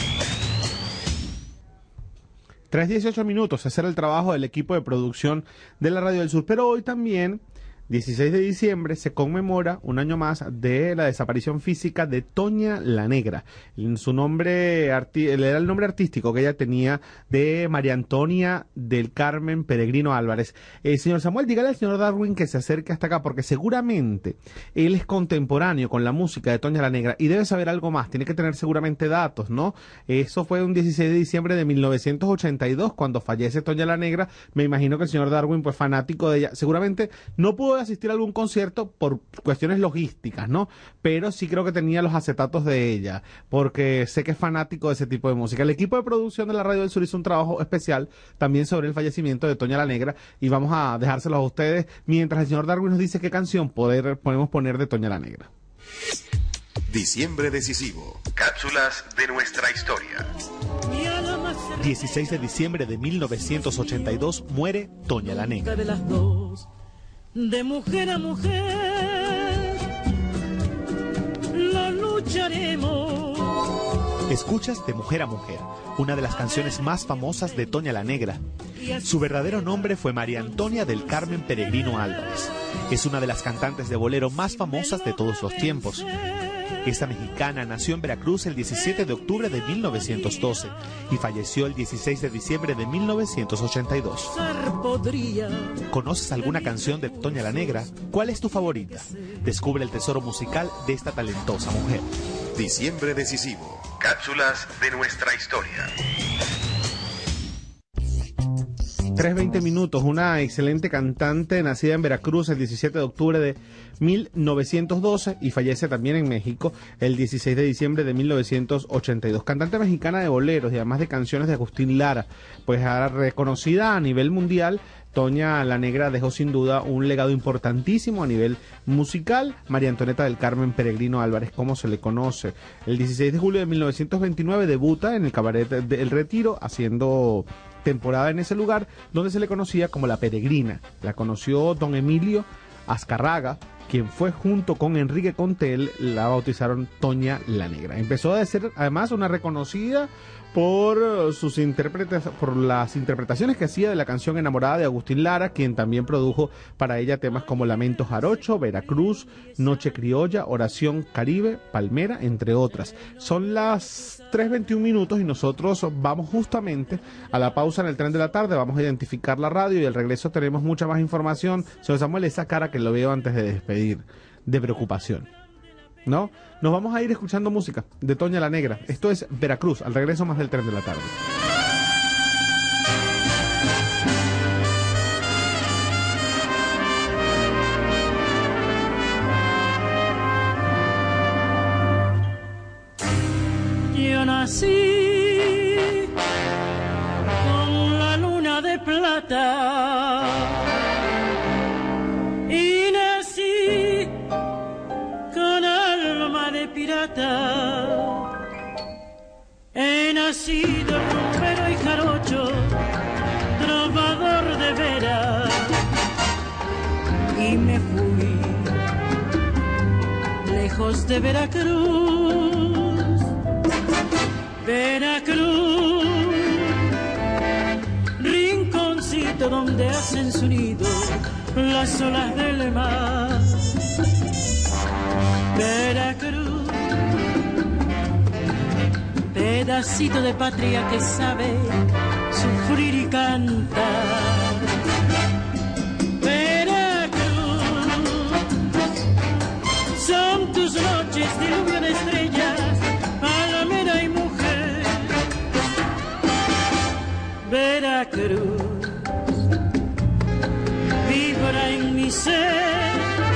tres dieciocho minutos, ese era el trabajo del equipo de producción de la Radio del Sur, pero hoy también, dieciséis de diciembre, se conmemora un año más de la desaparición física de Toña la Negra. Su nombre, arti- era el nombre artístico que ella tenía, de María Antonia del Carmen Peregrino Álvarez. Eh, señor Samuel, dígale al señor Darwin que se acerque hasta acá, porque seguramente él es contemporáneo con la música de Toña la Negra y debe saber algo más, tiene que tener seguramente datos, ¿no? Eso fue un dieciséis de diciembre de mil novecientos ochenta y dos, cuando fallece Toña la Negra. Me imagino que el señor Darwin, pues fanático de ella, seguramente no pudo asistir a algún concierto por cuestiones logísticas, ¿no? Pero sí creo que tenía los acetatos de ella, porque sé que es fanático de ese tipo de música. El equipo de producción de la Radio del Sur hizo un trabajo especial también sobre el fallecimiento de Toña la Negra y vamos a dejárselos a ustedes mientras el señor Darwin nos dice qué canción poder, podemos poner de Toña la Negra. Diciembre decisivo, cápsulas de nuestra historia. dieciséis de diciembre de mil novecientos ochenta y dos muere Toña la Negra. De mujer a mujer, lo lucharemos. Escuchas De Mujer a Mujer, una de las canciones más famosas de Toña la Negra. Su verdadero nombre fue María Antonia del Carmen Peregrino Álvarez. Es una de las cantantes de bolero más famosas de todos los tiempos. Esta mexicana nació en Veracruz el diecisiete de octubre de mil novecientos doce y falleció el dieciséis de diciembre de mil novecientos ochenta y dos. ¿Conoces alguna canción de Toña la Negra? ¿Cuál es tu favorita? Descubre el tesoro musical de esta talentosa mujer. Diciembre decisivo, cápsulas de nuestra historia. tres veinte minutos, una excelente cantante nacida en Veracruz el diecisiete de octubre de mil novecientos doce y fallece también en México el dieciséis de diciembre de mil novecientos ochenta y dos. Cantante mexicana de boleros y además de canciones de Agustín Lara, pues ahora reconocida a nivel mundial. Toña la Negra dejó sin duda un legado importantísimo a nivel musical. María Antonieta del Carmen Peregrino Álvarez, como se le conoce. El dieciséis de julio de mil novecientos veintinueve debuta en el Cabaret del Retiro, haciendo temporada en ese lugar, donde se le conocía como La Peregrina. La conoció don Emilio Azcarraga, quien fue junto con Enrique Contel, la bautizaron Toña la Negra. Empezó a ser además una reconocida por sus intérpretes, por las interpretaciones que hacía de la canción Enamorada de Agustín Lara, quien también produjo para ella temas como Lamento Jarocho, Veracruz, Noche Criolla, Oración Caribe, Palmera, entre otras. Son las tres veintiún minutos y nosotros vamos justamente a la pausa en el tren de la tarde, vamos a identificar la radio y al regreso tenemos mucha más información. Señor Samuel, esa cara que lo veo antes de despedir, de preocupación. ¿no? Nos vamos a ir escuchando música de Toña la Negra. Esto es Veracruz, al regreso más del tren de la tarde. Yo nací con la luna de plata y nací con alma de pirata. He nacido rompero y jarocho, trovador de veras, y me fui lejos de Veracruz. Veracruz, rinconcito donde hacen su nido las olas del mar. Veracruz, pedacito de patria que sabe sufrir y cantar. Veracruz, son tus noches diluvio de estrellas, palomera y mujer. Veracruz, vibra en mi ser.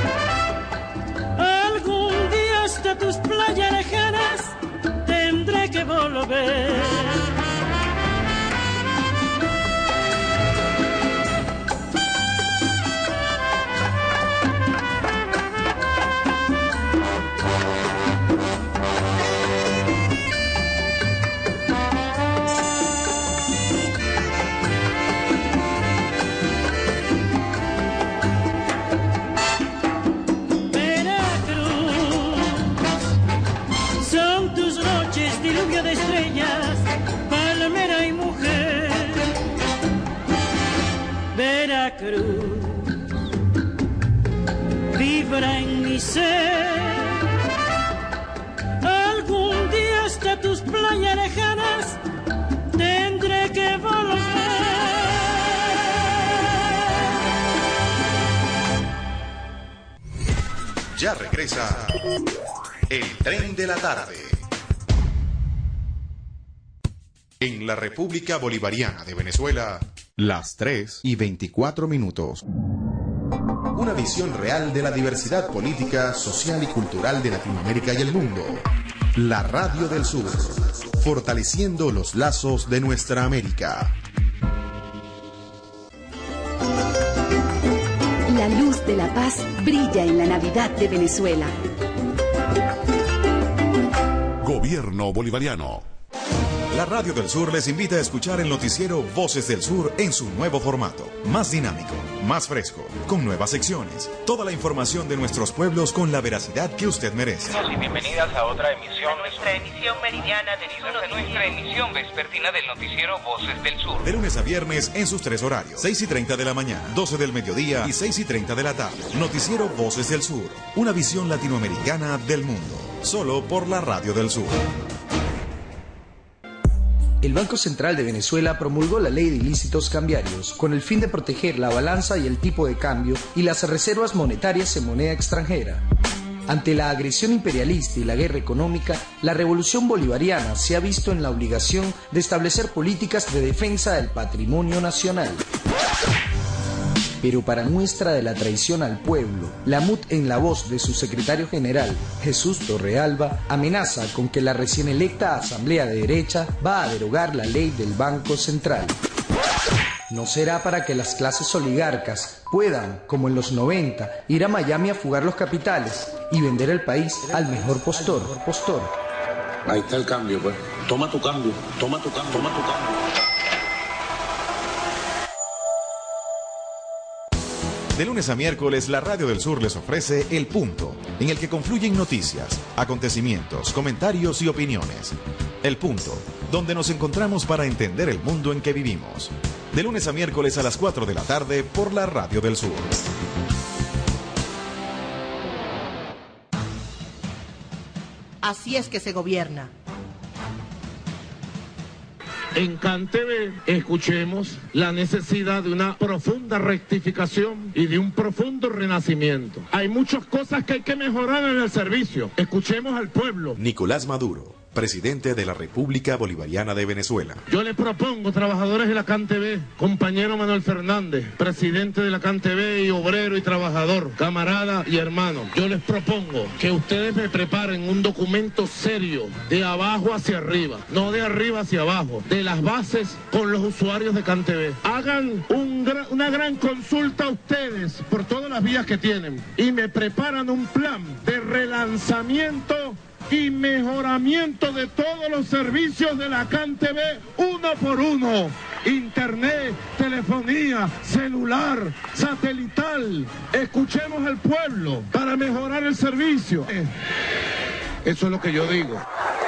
Algún día hasta tus playas lejanas tendré que volver. Diluvio de estrellas, palmera y mujer. Veracruz, vibra en mi ser. Algún día hasta tus playas lejanas tendré que volver. Ya regresa el tren de la tarde. En la República Bolivariana de Venezuela, las tres y veinticuatro minutos. Una visión real de la diversidad política, social y cultural de Latinoamérica y el mundo. La Radio del Sur, fortaleciendo los lazos de nuestra América. La luz de la paz brilla en la Navidad de Venezuela. Gobierno Bolivariano. La Radio del Sur les invita a escuchar el noticiero Voces del Sur en su nuevo formato. Más dinámico, más fresco, con nuevas secciones. Toda la información de nuestros pueblos con la veracidad que usted merece. Y bienvenidas a otra emisión. De nuestra emisión meridiana de de nuestra emisión vespertina del noticiero Voces del Sur. De lunes a viernes en sus tres horarios. seis y treinta de la mañana, doce del mediodía y seis y treinta de la tarde. Noticiero Voces del Sur. Una visión latinoamericana del mundo. Solo por la Radio del Sur. El Banco Central de Venezuela promulgó la Ley de Ilícitos Cambiarios con el fin de proteger la balanza y el tipo de cambio y las reservas monetarias en moneda extranjera. Ante la agresión imperialista y la guerra económica, la revolución bolivariana se ha visto en la obligación de establecer políticas de defensa del patrimonio nacional. Pero para muestra de la traición al pueblo, la M U T, en la voz de su secretario general, Jesús Torrealba, amenaza con que la recién electa Asamblea de Derecha va a derogar la ley del Banco Central. No será para que las clases oligarcas puedan, como en los noventa, ir a Miami a fugar los capitales y vender el país al mejor postor. postor. Ahí está el cambio, pues. Toma tu cambio, toma tu cambio, toma tu cambio. De lunes a miércoles, la Radio del Sur les ofrece El Punto, en el que confluyen noticias, acontecimientos, comentarios y opiniones. El Punto, donde nos encontramos para entender el mundo en que vivimos. De lunes a miércoles a las cuatro de la tarde por la Radio del Sur. Así es que se gobierna. en CanTV escuchemos la necesidad de una profunda rectificación y de un profundo renacimiento. Hay muchas cosas que hay que mejorar en el servicio. Escuchemos al pueblo. Nicolás Maduro, presidente de la República Bolivariana de Venezuela. Yo les propongo, trabajadores de la CanTV, compañero Manuel Fernández, presidente de la CanTV y obrero y trabajador, camarada y hermano, yo les propongo que ustedes me preparen un documento serio, de abajo hacia arriba, no de arriba hacia abajo, de las bases con los usuarios de CanTV. Hagan un gra- una gran consulta a ustedes por todas las vías que tienen y me preparan un plan de relanzamiento y mejoramiento de todos los servicios de la CanTV uno por uno. Internet, telefonía, celular, satelital. Escuchemos al pueblo para mejorar el servicio. Eso es lo que yo digo.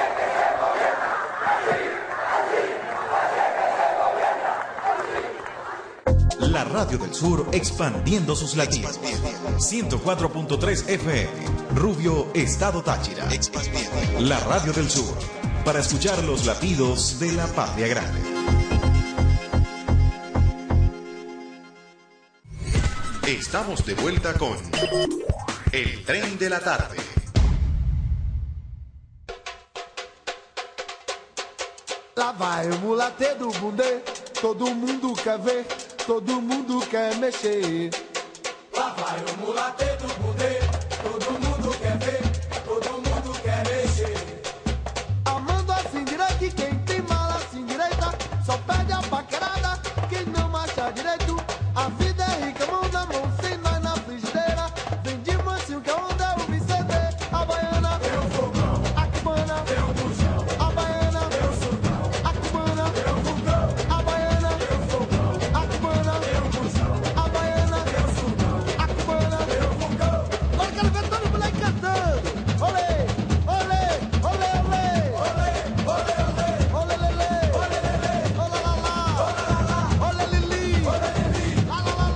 La Radio del Sur expandiendo sus latidos. ciento cuatro punto tres F M, Rubio, Estado Táchira. La Radio del Sur, para escuchar los latidos de la patria grande. Estamos de vuelta con El Tren de la Tarde. Lá vai o mulate do bundê, todo mundo quer ver, todo mundo quer mexer. Lá vai o mulate do bundê, todo mundo quer ver, todo mundo quer mexer. Amando assim direito, e quem tem mala assim direita, só perde a paquerada, quem não acha direito. A vida é rica, mão na mão, sem nós na frigideira. Vem de mansinho que é onde eu me ceder. A baiana, eu fogão, a cubana, eu bujão. A baiana, eu sultão, a cubana, eu fogão. A baiana, eu fogão, a cubana, eu bujão. A baiana, eu sultão, a cubana, eu fogão. Agora quero ver todo mundo aí cantando. Olê, olê, olê, olê. Olê, olê, olê. Olê, lelê. Olê, lelê. Olê, lá, lá. Olê, lá, lá. Olê, lili. Olê, lili. Lá, lá, lá.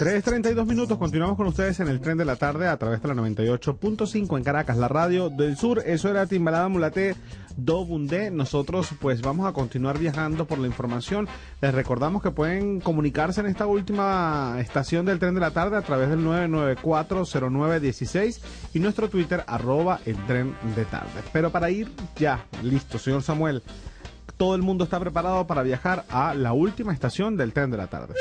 tres treinta y dos minutos, continuamos con ustedes en el Tren de la Tarde a través de la noventa y ocho punto cinco en Caracas, la radio del sur. Eso era Timbalada Mulate Do Bundé. Nosotros pues vamos a continuar viajando por la información. Les recordamos que pueden comunicarse en esta última estación del Tren de la Tarde a través del nueve nueve cuatro cero nueve uno seis y nuestro Twitter arroba el Tren de Tarde. Pero para ir ya, listo, señor Samuel, todo el mundo está preparado para viajar a la última estación del Tren de la Tarde.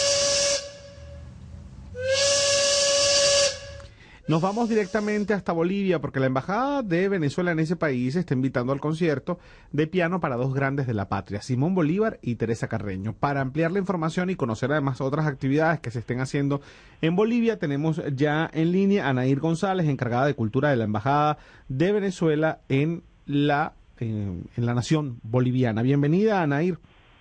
Nos vamos directamente hasta Bolivia porque la Embajada de Venezuela en ese país está invitando al concierto de piano para dos grandes de la patria, Simón Bolívar y Teresa Carreño. Para ampliar la información y conocer además otras actividades que se estén haciendo en Bolivia, tenemos ya en línea a Nair González, encargada de Cultura de la Embajada de Venezuela en la, en, en la nación boliviana. Bienvenida, Nair.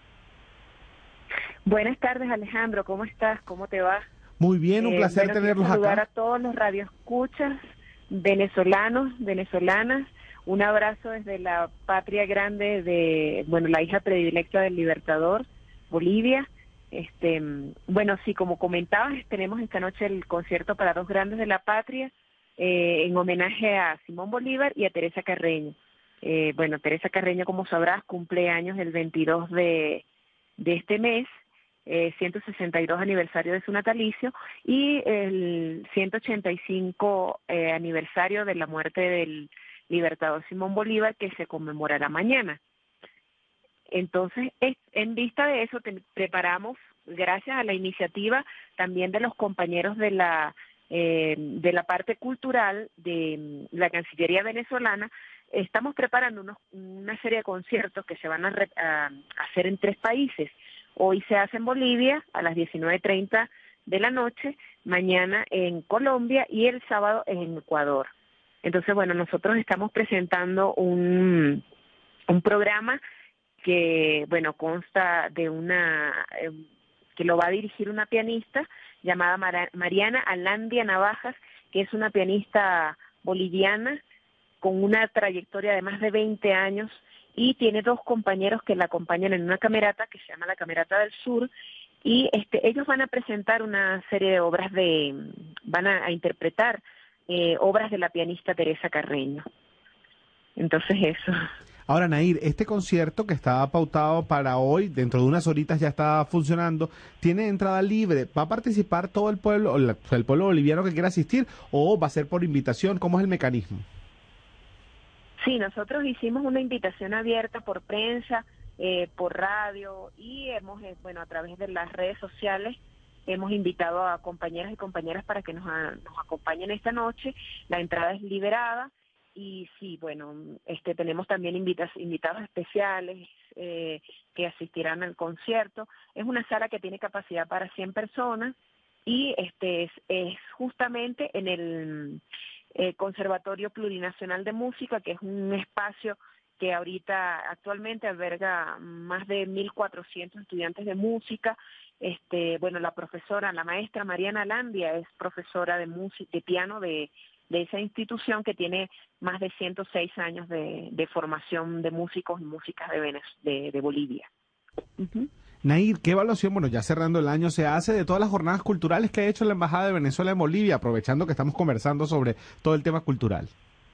Buenas tardes, Alejandro. ¿Cómo estás? ¿Cómo te va? Muy bien, un eh, placer bueno, tenerlos saludar acá. a todos los radioescuchas venezolanos, venezolanas. Un abrazo desde la patria grande de, bueno, la hija predilecta del Libertador, Bolivia. Este, bueno, sí, como comentabas, tenemos esta noche el concierto para dos grandes de la patria eh, en homenaje a Simón Bolívar y a Teresa Carreño. Eh, bueno, Teresa Carreño, como sabrás, cumple años el veintidós de, de este mes. Eh, ciento sesenta y dos aniversario de su natalicio y el ciento ochenta y cinco eh, aniversario de la muerte del libertador Simón Bolívar, que se conmemorará mañana. Entonces, es, en vista de eso, te, preparamos, gracias a la iniciativa también de los compañeros de la eh, de la parte cultural de la Cancillería venezolana, estamos preparando unos, una serie de conciertos que se van a, re, a hacer en tres países. Hoy se hace en Bolivia a las diecinueve treinta de la noche, mañana en Colombia y el sábado en Ecuador. Entonces, bueno, nosotros estamos presentando un, un programa que, bueno, consta de una, eh, que lo va a dirigir una pianista llamada Mar- Mariana Alandia Navajas, que es una pianista boliviana con una trayectoria de más de veinte años y tiene dos compañeros que la acompañan en una camerata que se llama la Camerata del Sur, y este, ellos van a presentar una serie de obras de, van a, a interpretar eh, obras de la pianista Teresa Carreño. Entonces eso. Ahora, Nair, este concierto que estaba pautado para hoy, dentro de unas horitas ya está funcionando, ¿tiene entrada libre? ¿Va a participar todo el pueblo, o la, el pueblo boliviano que quiera asistir, o va a ser por invitación? ¿Cómo es el mecanismo? Sí, nosotros hicimos una invitación abierta por prensa, eh, por radio y hemos, eh, bueno, a través de las redes sociales hemos invitado a compañeras y compañeras para que nos, a, nos acompañen esta noche. La entrada es liberada y sí, bueno, este tenemos también invitas, invitados especiales eh, que asistirán al concierto. Es una sala que tiene capacidad para cien personas y este es, es justamente en el Eh, Conservatorio Plurinacional de Música, que es un espacio que ahorita actualmente alberga más de mil cuatrocientos estudiantes de música. Este, bueno, la profesora, la maestra Mariana Alandia es profesora de música, de piano de, de esa institución que tiene más de ciento seis años de, de formación de músicos y músicas de, Venez- de, de Bolivia. Uh-huh. Nair, ¿qué evaluación, bueno, ya cerrando el año, se hace de todas las jornadas culturales que ha hecho la Embajada de Venezuela en Bolivia, aprovechando que estamos conversando sobre todo el tema cultural?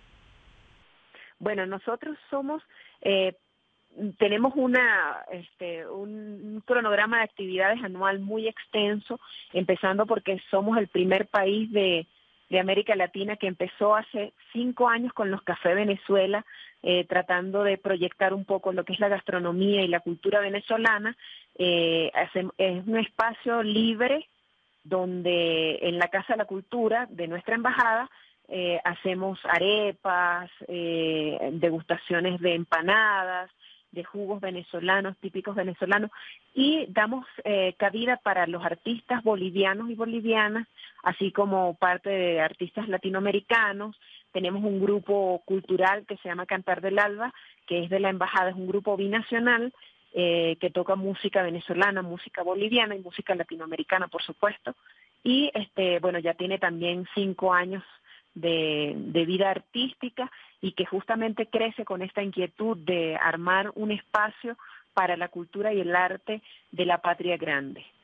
Bueno, nosotros somos, eh, tenemos una, este, un, un cronograma de actividades anual muy extenso, empezando porque somos el primer país de, de América Latina que empezó hace cinco años con los Café Venezuela, eh, tratando de proyectar un poco lo que es la gastronomía y la cultura venezolana. Eh, hace, es un espacio libre donde en la Casa de la Cultura de nuestra embajada eh, hacemos arepas, eh, degustaciones de empanadas, de jugos venezolanos, típicos venezolanos, y damos eh, cabida para los artistas bolivianos y bolivianas, así como parte de artistas latinoamericanos. Tenemos un grupo cultural que se llama Cantar del Alba, que es de la embajada, es un grupo binacional, Eh, que toca música venezolana, música boliviana y música latinoamericana, por supuesto. Y este, bueno, ya tiene también cinco años de, de vida artística y que justamente crece con esta inquietud de armar un espacio para la cultura y el arte de la patria grande.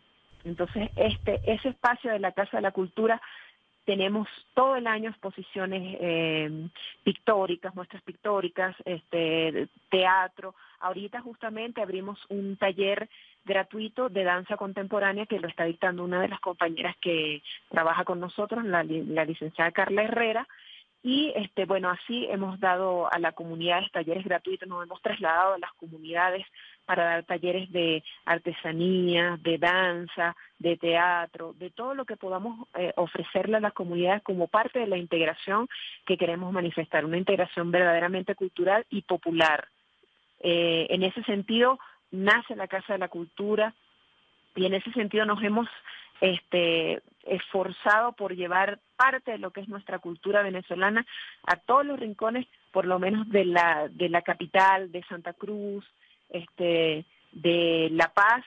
Entonces, este ese espacio de la Casa de la Cultura, tenemos todo el año exposiciones eh, pictóricas, muestras pictóricas, este, teatro. Ahorita justamente abrimos un taller gratuito de danza contemporánea que lo está dictando una de las compañeras que trabaja con nosotros, la, la licenciada Carla Herrera. Y este bueno, así hemos dado a la comunidad talleres gratuitos, nos hemos trasladado a las comunidades para dar talleres de artesanía, de danza, de teatro, de todo lo que podamos eh, ofrecerle a las comunidades como parte de la integración que queremos manifestar, una integración verdaderamente cultural y popular. Eh, en ese sentido nace la Casa de la Cultura y en ese sentido nos hemos este esforzado por llevar parte de lo que es nuestra cultura venezolana a todos los rincones, por lo menos de la de la capital, de Santa Cruz, este de La Paz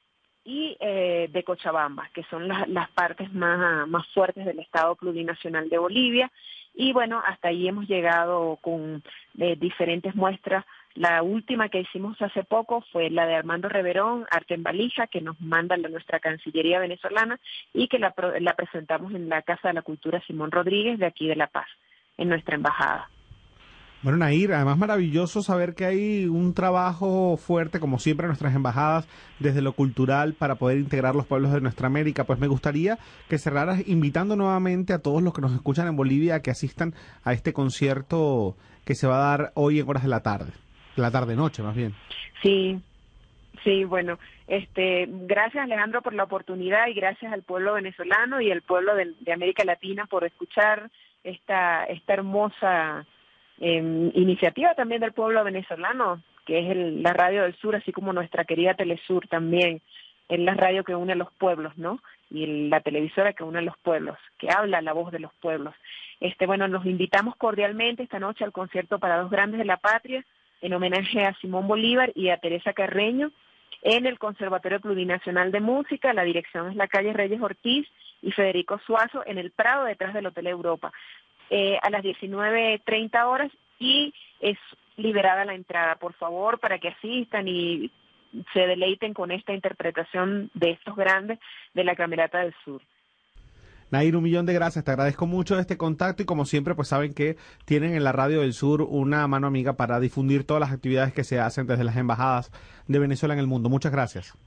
y eh, de Cochabamba, que son las, las partes más, más fuertes del Estado Plurinacional de Bolivia. Y bueno, hasta ahí hemos llegado con eh, diferentes muestras. La última que hicimos hace poco fue la de Armando Reverón, Arte en Valija, que nos manda la, nuestra Cancillería venezolana y que la, la presentamos en la Casa de la Cultura Simón Rodríguez de aquí de La Paz, en nuestra embajada. Bueno, Nair, además maravilloso saber que hay un trabajo fuerte, como siempre, en nuestras embajadas, desde lo cultural, para poder integrar los pueblos de nuestra América. Pues me gustaría que cerraras invitando nuevamente a todos los que nos escuchan en Bolivia a que asistan a este concierto que se va a dar hoy en horas de la tarde. La tarde-noche, más bien. Sí, sí, bueno, este, gracias Alejandro por la oportunidad y gracias al pueblo venezolano y al pueblo de, de América Latina por escuchar esta, esta hermosa eh, iniciativa también del pueblo venezolano, que es el, la Radio del Sur, así como nuestra querida Telesur también, es la radio que une a los pueblos, ¿no? Y el, la televisora que une a los pueblos, que habla la voz de los pueblos. Este, bueno, los invitamos cordialmente esta noche al concierto para dos grandes de la patria, en homenaje a Simón Bolívar y a Teresa Carreño, en el Conservatorio Plurinacional de Música. La dirección es la calle Reyes Ortiz y Federico Suazo, en el Prado, detrás del Hotel Europa, eh, a las diecinueve treinta horas, y es liberada la entrada, por favor, para que asistan y se deleiten con esta interpretación de estos grandes de la Camerata del Sur. Nair, un millón de gracias, te agradezco mucho este contacto y como siempre pues saben que tienen en la Radio del Sur una mano amiga para difundir todas las actividades que se hacen desde las embajadas de Venezuela en el mundo. Muchas gracias.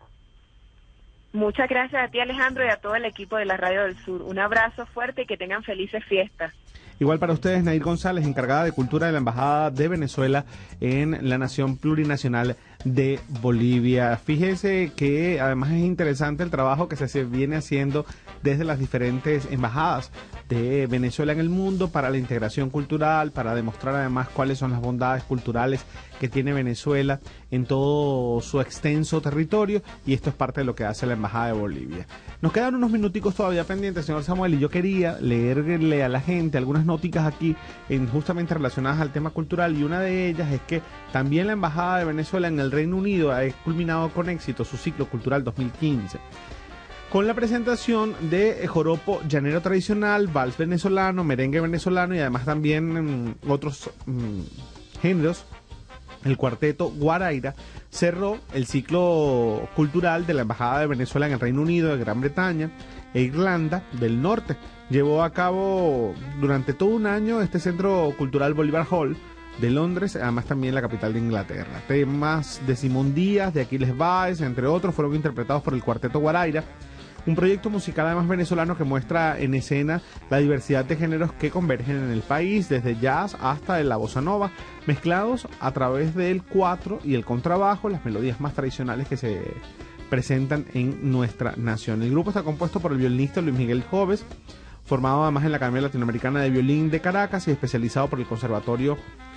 Muchas gracias a ti, Alejandro, y a todo el equipo de la Radio del Sur. Un abrazo fuerte y que tengan felices fiestas. Igual para ustedes, Nair González, encargada de Cultura de la Embajada de Venezuela en la Nación Plurinacional de Bolivia. Fíjese que además es interesante el trabajo que se viene haciendo desde las diferentes embajadas de Venezuela en el mundo para la integración cultural, para demostrar además cuáles son las bondades culturales que tiene Venezuela en todo su extenso territorio, y esto es parte de lo que hace la Embajada de Bolivia. Nos quedan unos minuticos todavía pendientes, señor Samuel, y yo quería leerle a la gente algunas nóticas aquí en, justamente relacionadas al tema cultural, y una de ellas es que también la Embajada de Venezuela en el Reino Unido ha culminado con éxito su ciclo cultural dos mil quince. Con la presentación de joropo llanero tradicional, vals venezolano, merengue venezolano y además también mmm, otros mmm, géneros, el cuarteto Guaraira cerró el ciclo cultural de la Embajada de Venezuela en el Reino Unido, de Gran Bretaña e Irlanda del Norte. Llevó a cabo durante todo un año este Centro Cultural Bolívar Hall de Londres, además también la capital de Inglaterra. Temas de Simón Díaz, de Aquiles Báez, entre otros, fueron interpretados por el cuarteto Guaraira, un proyecto musical además venezolano que muestra en escena la diversidad de géneros que convergen en el país, desde jazz hasta la bossa nova, mezclados a través del cuatro y el contrabajo, las melodías más tradicionales que se presentan en nuestra nación. El grupo está compuesto por el violinista Luis Miguel Joves, formado además en la Academia Latinoamericana de Violín de Caracas y especializado por el Conservatorio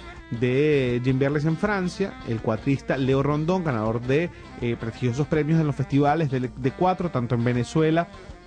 de Gimberles en Francia, el cuatrista Leo Rondón, ganador de eh, prestigiosos premios en los festivales de, de cuatro, tanto en Venezuela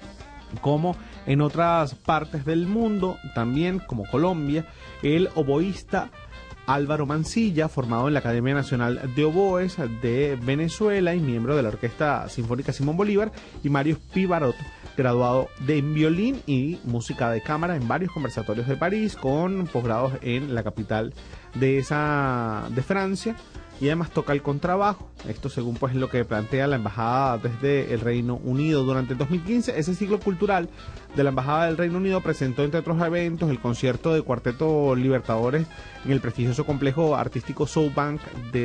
como en otras partes del mundo, también como Colombia, el oboísta Álvaro Mancilla, formado en la Academia Nacional de Oboes de Venezuela y miembro de la Orquesta Sinfónica Simón Bolívar, y Mario Pivarotto, graduado de en violín y música de cámara en varios conservatorios de París, con posgrados en la capital de esa de Francia, y además toca el contrabajo. Esto según pues lo que plantea la embajada desde el Reino Unido. Durante el dos mil quince, ese ciclo cultural de la embajada del Reino Unido presentó, entre otros eventos, el concierto de Cuarteto Libertadores en el prestigioso complejo artístico Southbank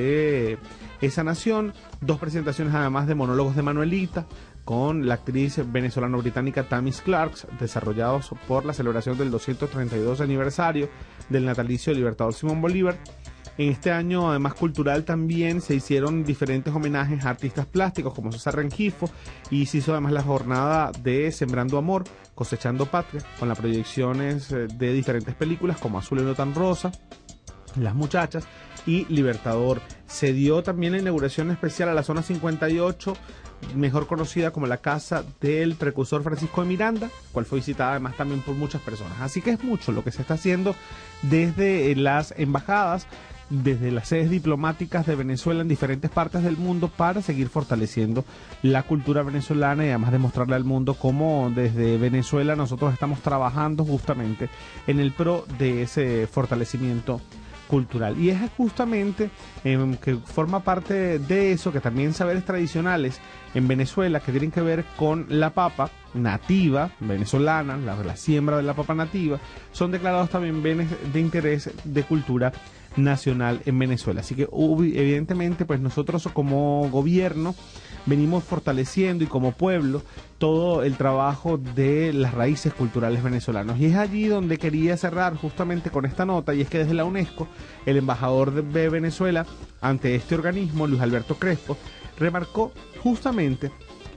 de esa nación, dos presentaciones además de monólogos de Manuelita con la actriz venezolano-británica Tamis Clarks, desarrollados por la celebración del doscientos treinta y dos aniversario del natalicio del libertador Simón Bolívar. En este año, además cultural, también se hicieron diferentes homenajes a artistas plásticos como César Rengifo, y se hizo además la jornada de Sembrando Amor, Cosechando Patria, con las proyecciones de diferentes películas como Azul y no tan rosa, Las Muchachas y Libertador. Se dio también la inauguración especial a la zona cincuenta y ocho, mejor conocida como la casa del precursor Francisco de Miranda, cual fue visitada además también por muchas personas. Así que es mucho lo que se está haciendo desde las embajadas, desde las sedes diplomáticas de Venezuela en diferentes partes del mundo, para seguir fortaleciendo la cultura venezolana y además demostrarle al mundo cómo desde Venezuela nosotros estamos trabajando justamente en el pro de ese fortalecimiento cultural. Y es justamente eh, que forma parte de eso que también saberes tradicionales en Venezuela que tienen que ver con la papa nativa venezolana, la, la siembra de la papa nativa, son declarados también bienes de interés de cultura nacional en Venezuela. Así que evidentemente pues nosotros como gobierno venimos fortaleciendo, y como pueblo, todo el trabajo de las raíces culturales venezolanas. Y es allí donde quería cerrar justamente con esta nota, y es que desde la UNESCO, el embajador de Venezuela ante este organismo, Luis Alberto Crespo, remarcó justamente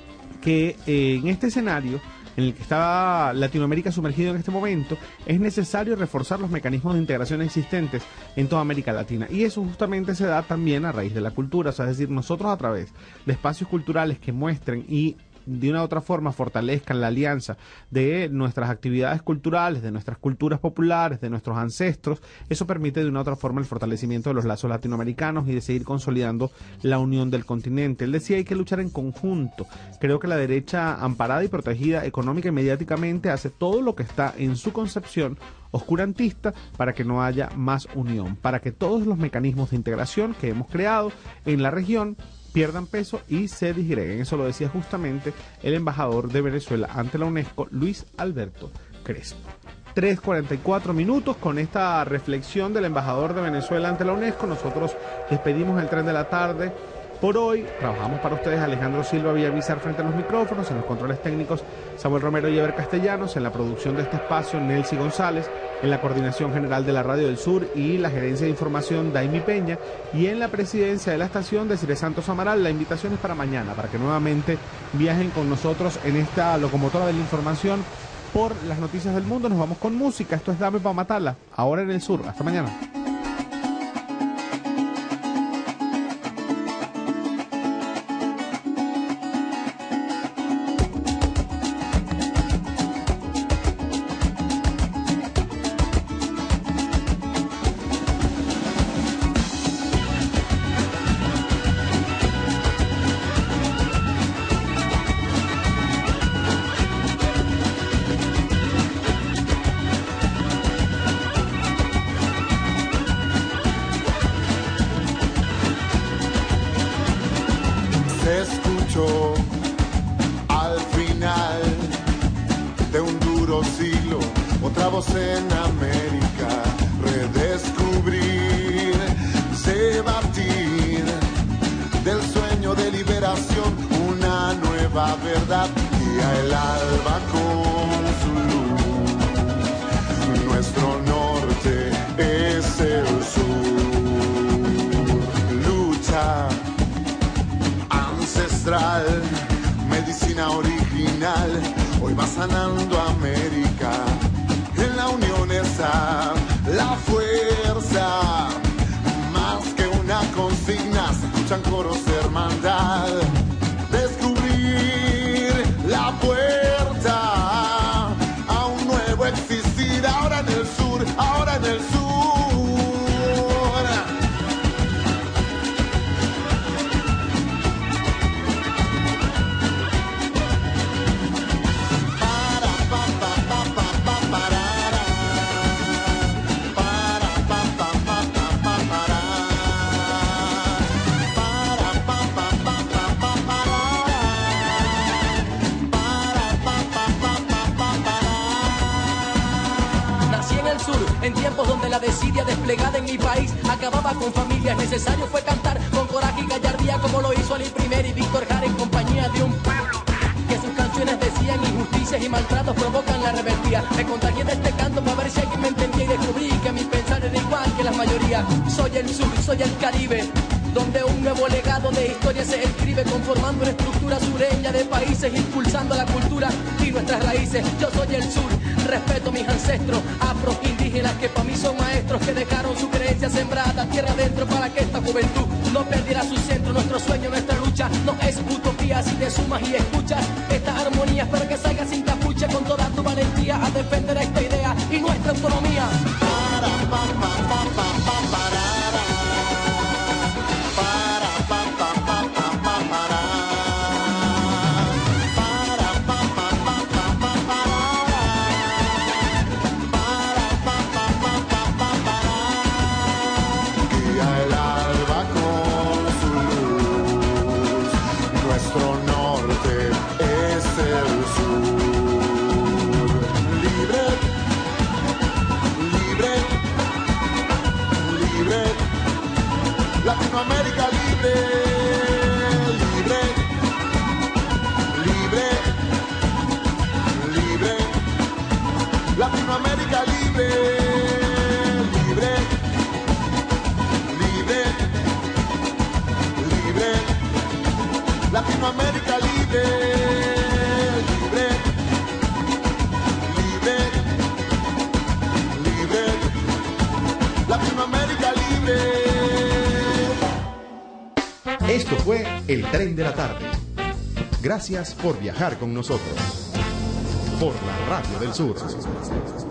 que eh, en este escenario en el que está Latinoamérica sumergido en este momento, es necesario reforzar los mecanismos de integración existentes en toda América Latina. Y eso justamente se da también a raíz de la cultura, o sea, es decir, nosotros a través de espacios culturales que muestren y de una u otra forma fortalezcan la alianza de nuestras actividades culturales, de nuestras culturas populares, de nuestros ancestros, eso permite de una u otra forma el fortalecimiento de los lazos latinoamericanos y de seguir consolidando la unión del continente. Él decía, hay que luchar en conjunto. Creo que la derecha, amparada y protegida económica y mediáticamente, hace todo lo que está en su concepción oscurantista para que no haya más unión, para que todos los mecanismos de integración que hemos creado en la región pierdan peso y se disgreguen. Eso lo decía justamente el embajador de Venezuela ante la UNESCO, Luis Alberto Crespo. tres cuarenta y cuatro minutos. Con esta reflexión del embajador de Venezuela ante la UNESCO, nosotros despedimos el tren de la tarde por hoy. Trabajamos para ustedes Alejandro Silva Villavizar frente a los micrófonos, en los controles técnicos Samuel Romero y Eber Castellanos, en la producción de este espacio Nelcy González, en la coordinación general de la Radio del Sur y la gerencia de información Daimi Peña, y en la presidencia de la estación de Cire Santos Amaral. La invitación es para mañana, para que nuevamente viajen con nosotros en esta locomotora de la información por las noticias del mundo. Nos vamos con música. Esto es Dame pa' Matarla, ahora en el Sur. Hasta mañana. Medicina original, hoy va sanando América. En la unión está la fuerza, más que una consigna, se escuchan coros de hermandad. Descubrir la puerta a un nuevo existir, ahora en el sur, ahora en el sur. En tiempos donde la desidia desplegada en mi país acababa con familias, necesario fue cantar con coraje y gallardía como lo hizo Ali Primero y Víctor Jara en compañía de un pueblo que sus canciones decían injusticias y maltratos provocan la rebeldía. Me contagié de este canto para ver si alguien me entendía y descubrí que mi pensar era igual que la mayoría. Soy el sur, soy el Caribe, donde un nuevo legado de historia se escribe, conformando una estructura sureña de países, impulsando la cultura y nuestras raíces. Yo soy el sur, respeto a mis ancestros, afros, indígenas, que para mí son maestros, que dejaron su creencia sembrada tierra adentro para que esta juventud no perdiera su centro. Nuestro sueño, nuestra lucha, no es utopía si te sumas y escuchas esta armonía. Espero que salgas sin capucha con toda tu valentía a defender esta idea y nuestra autonomía. Para, pa, pa, pa, pa, pa, para. Latinoamérica libre, libre, libre, libre. Latinoamérica libre, libre, libre, libre. Latinoamérica libre, libre, libre, libre. Latinoamérica libre. Esto fue El Tren de la Tarde. Gracias por viajar con nosotros. Por la Radio del Sur.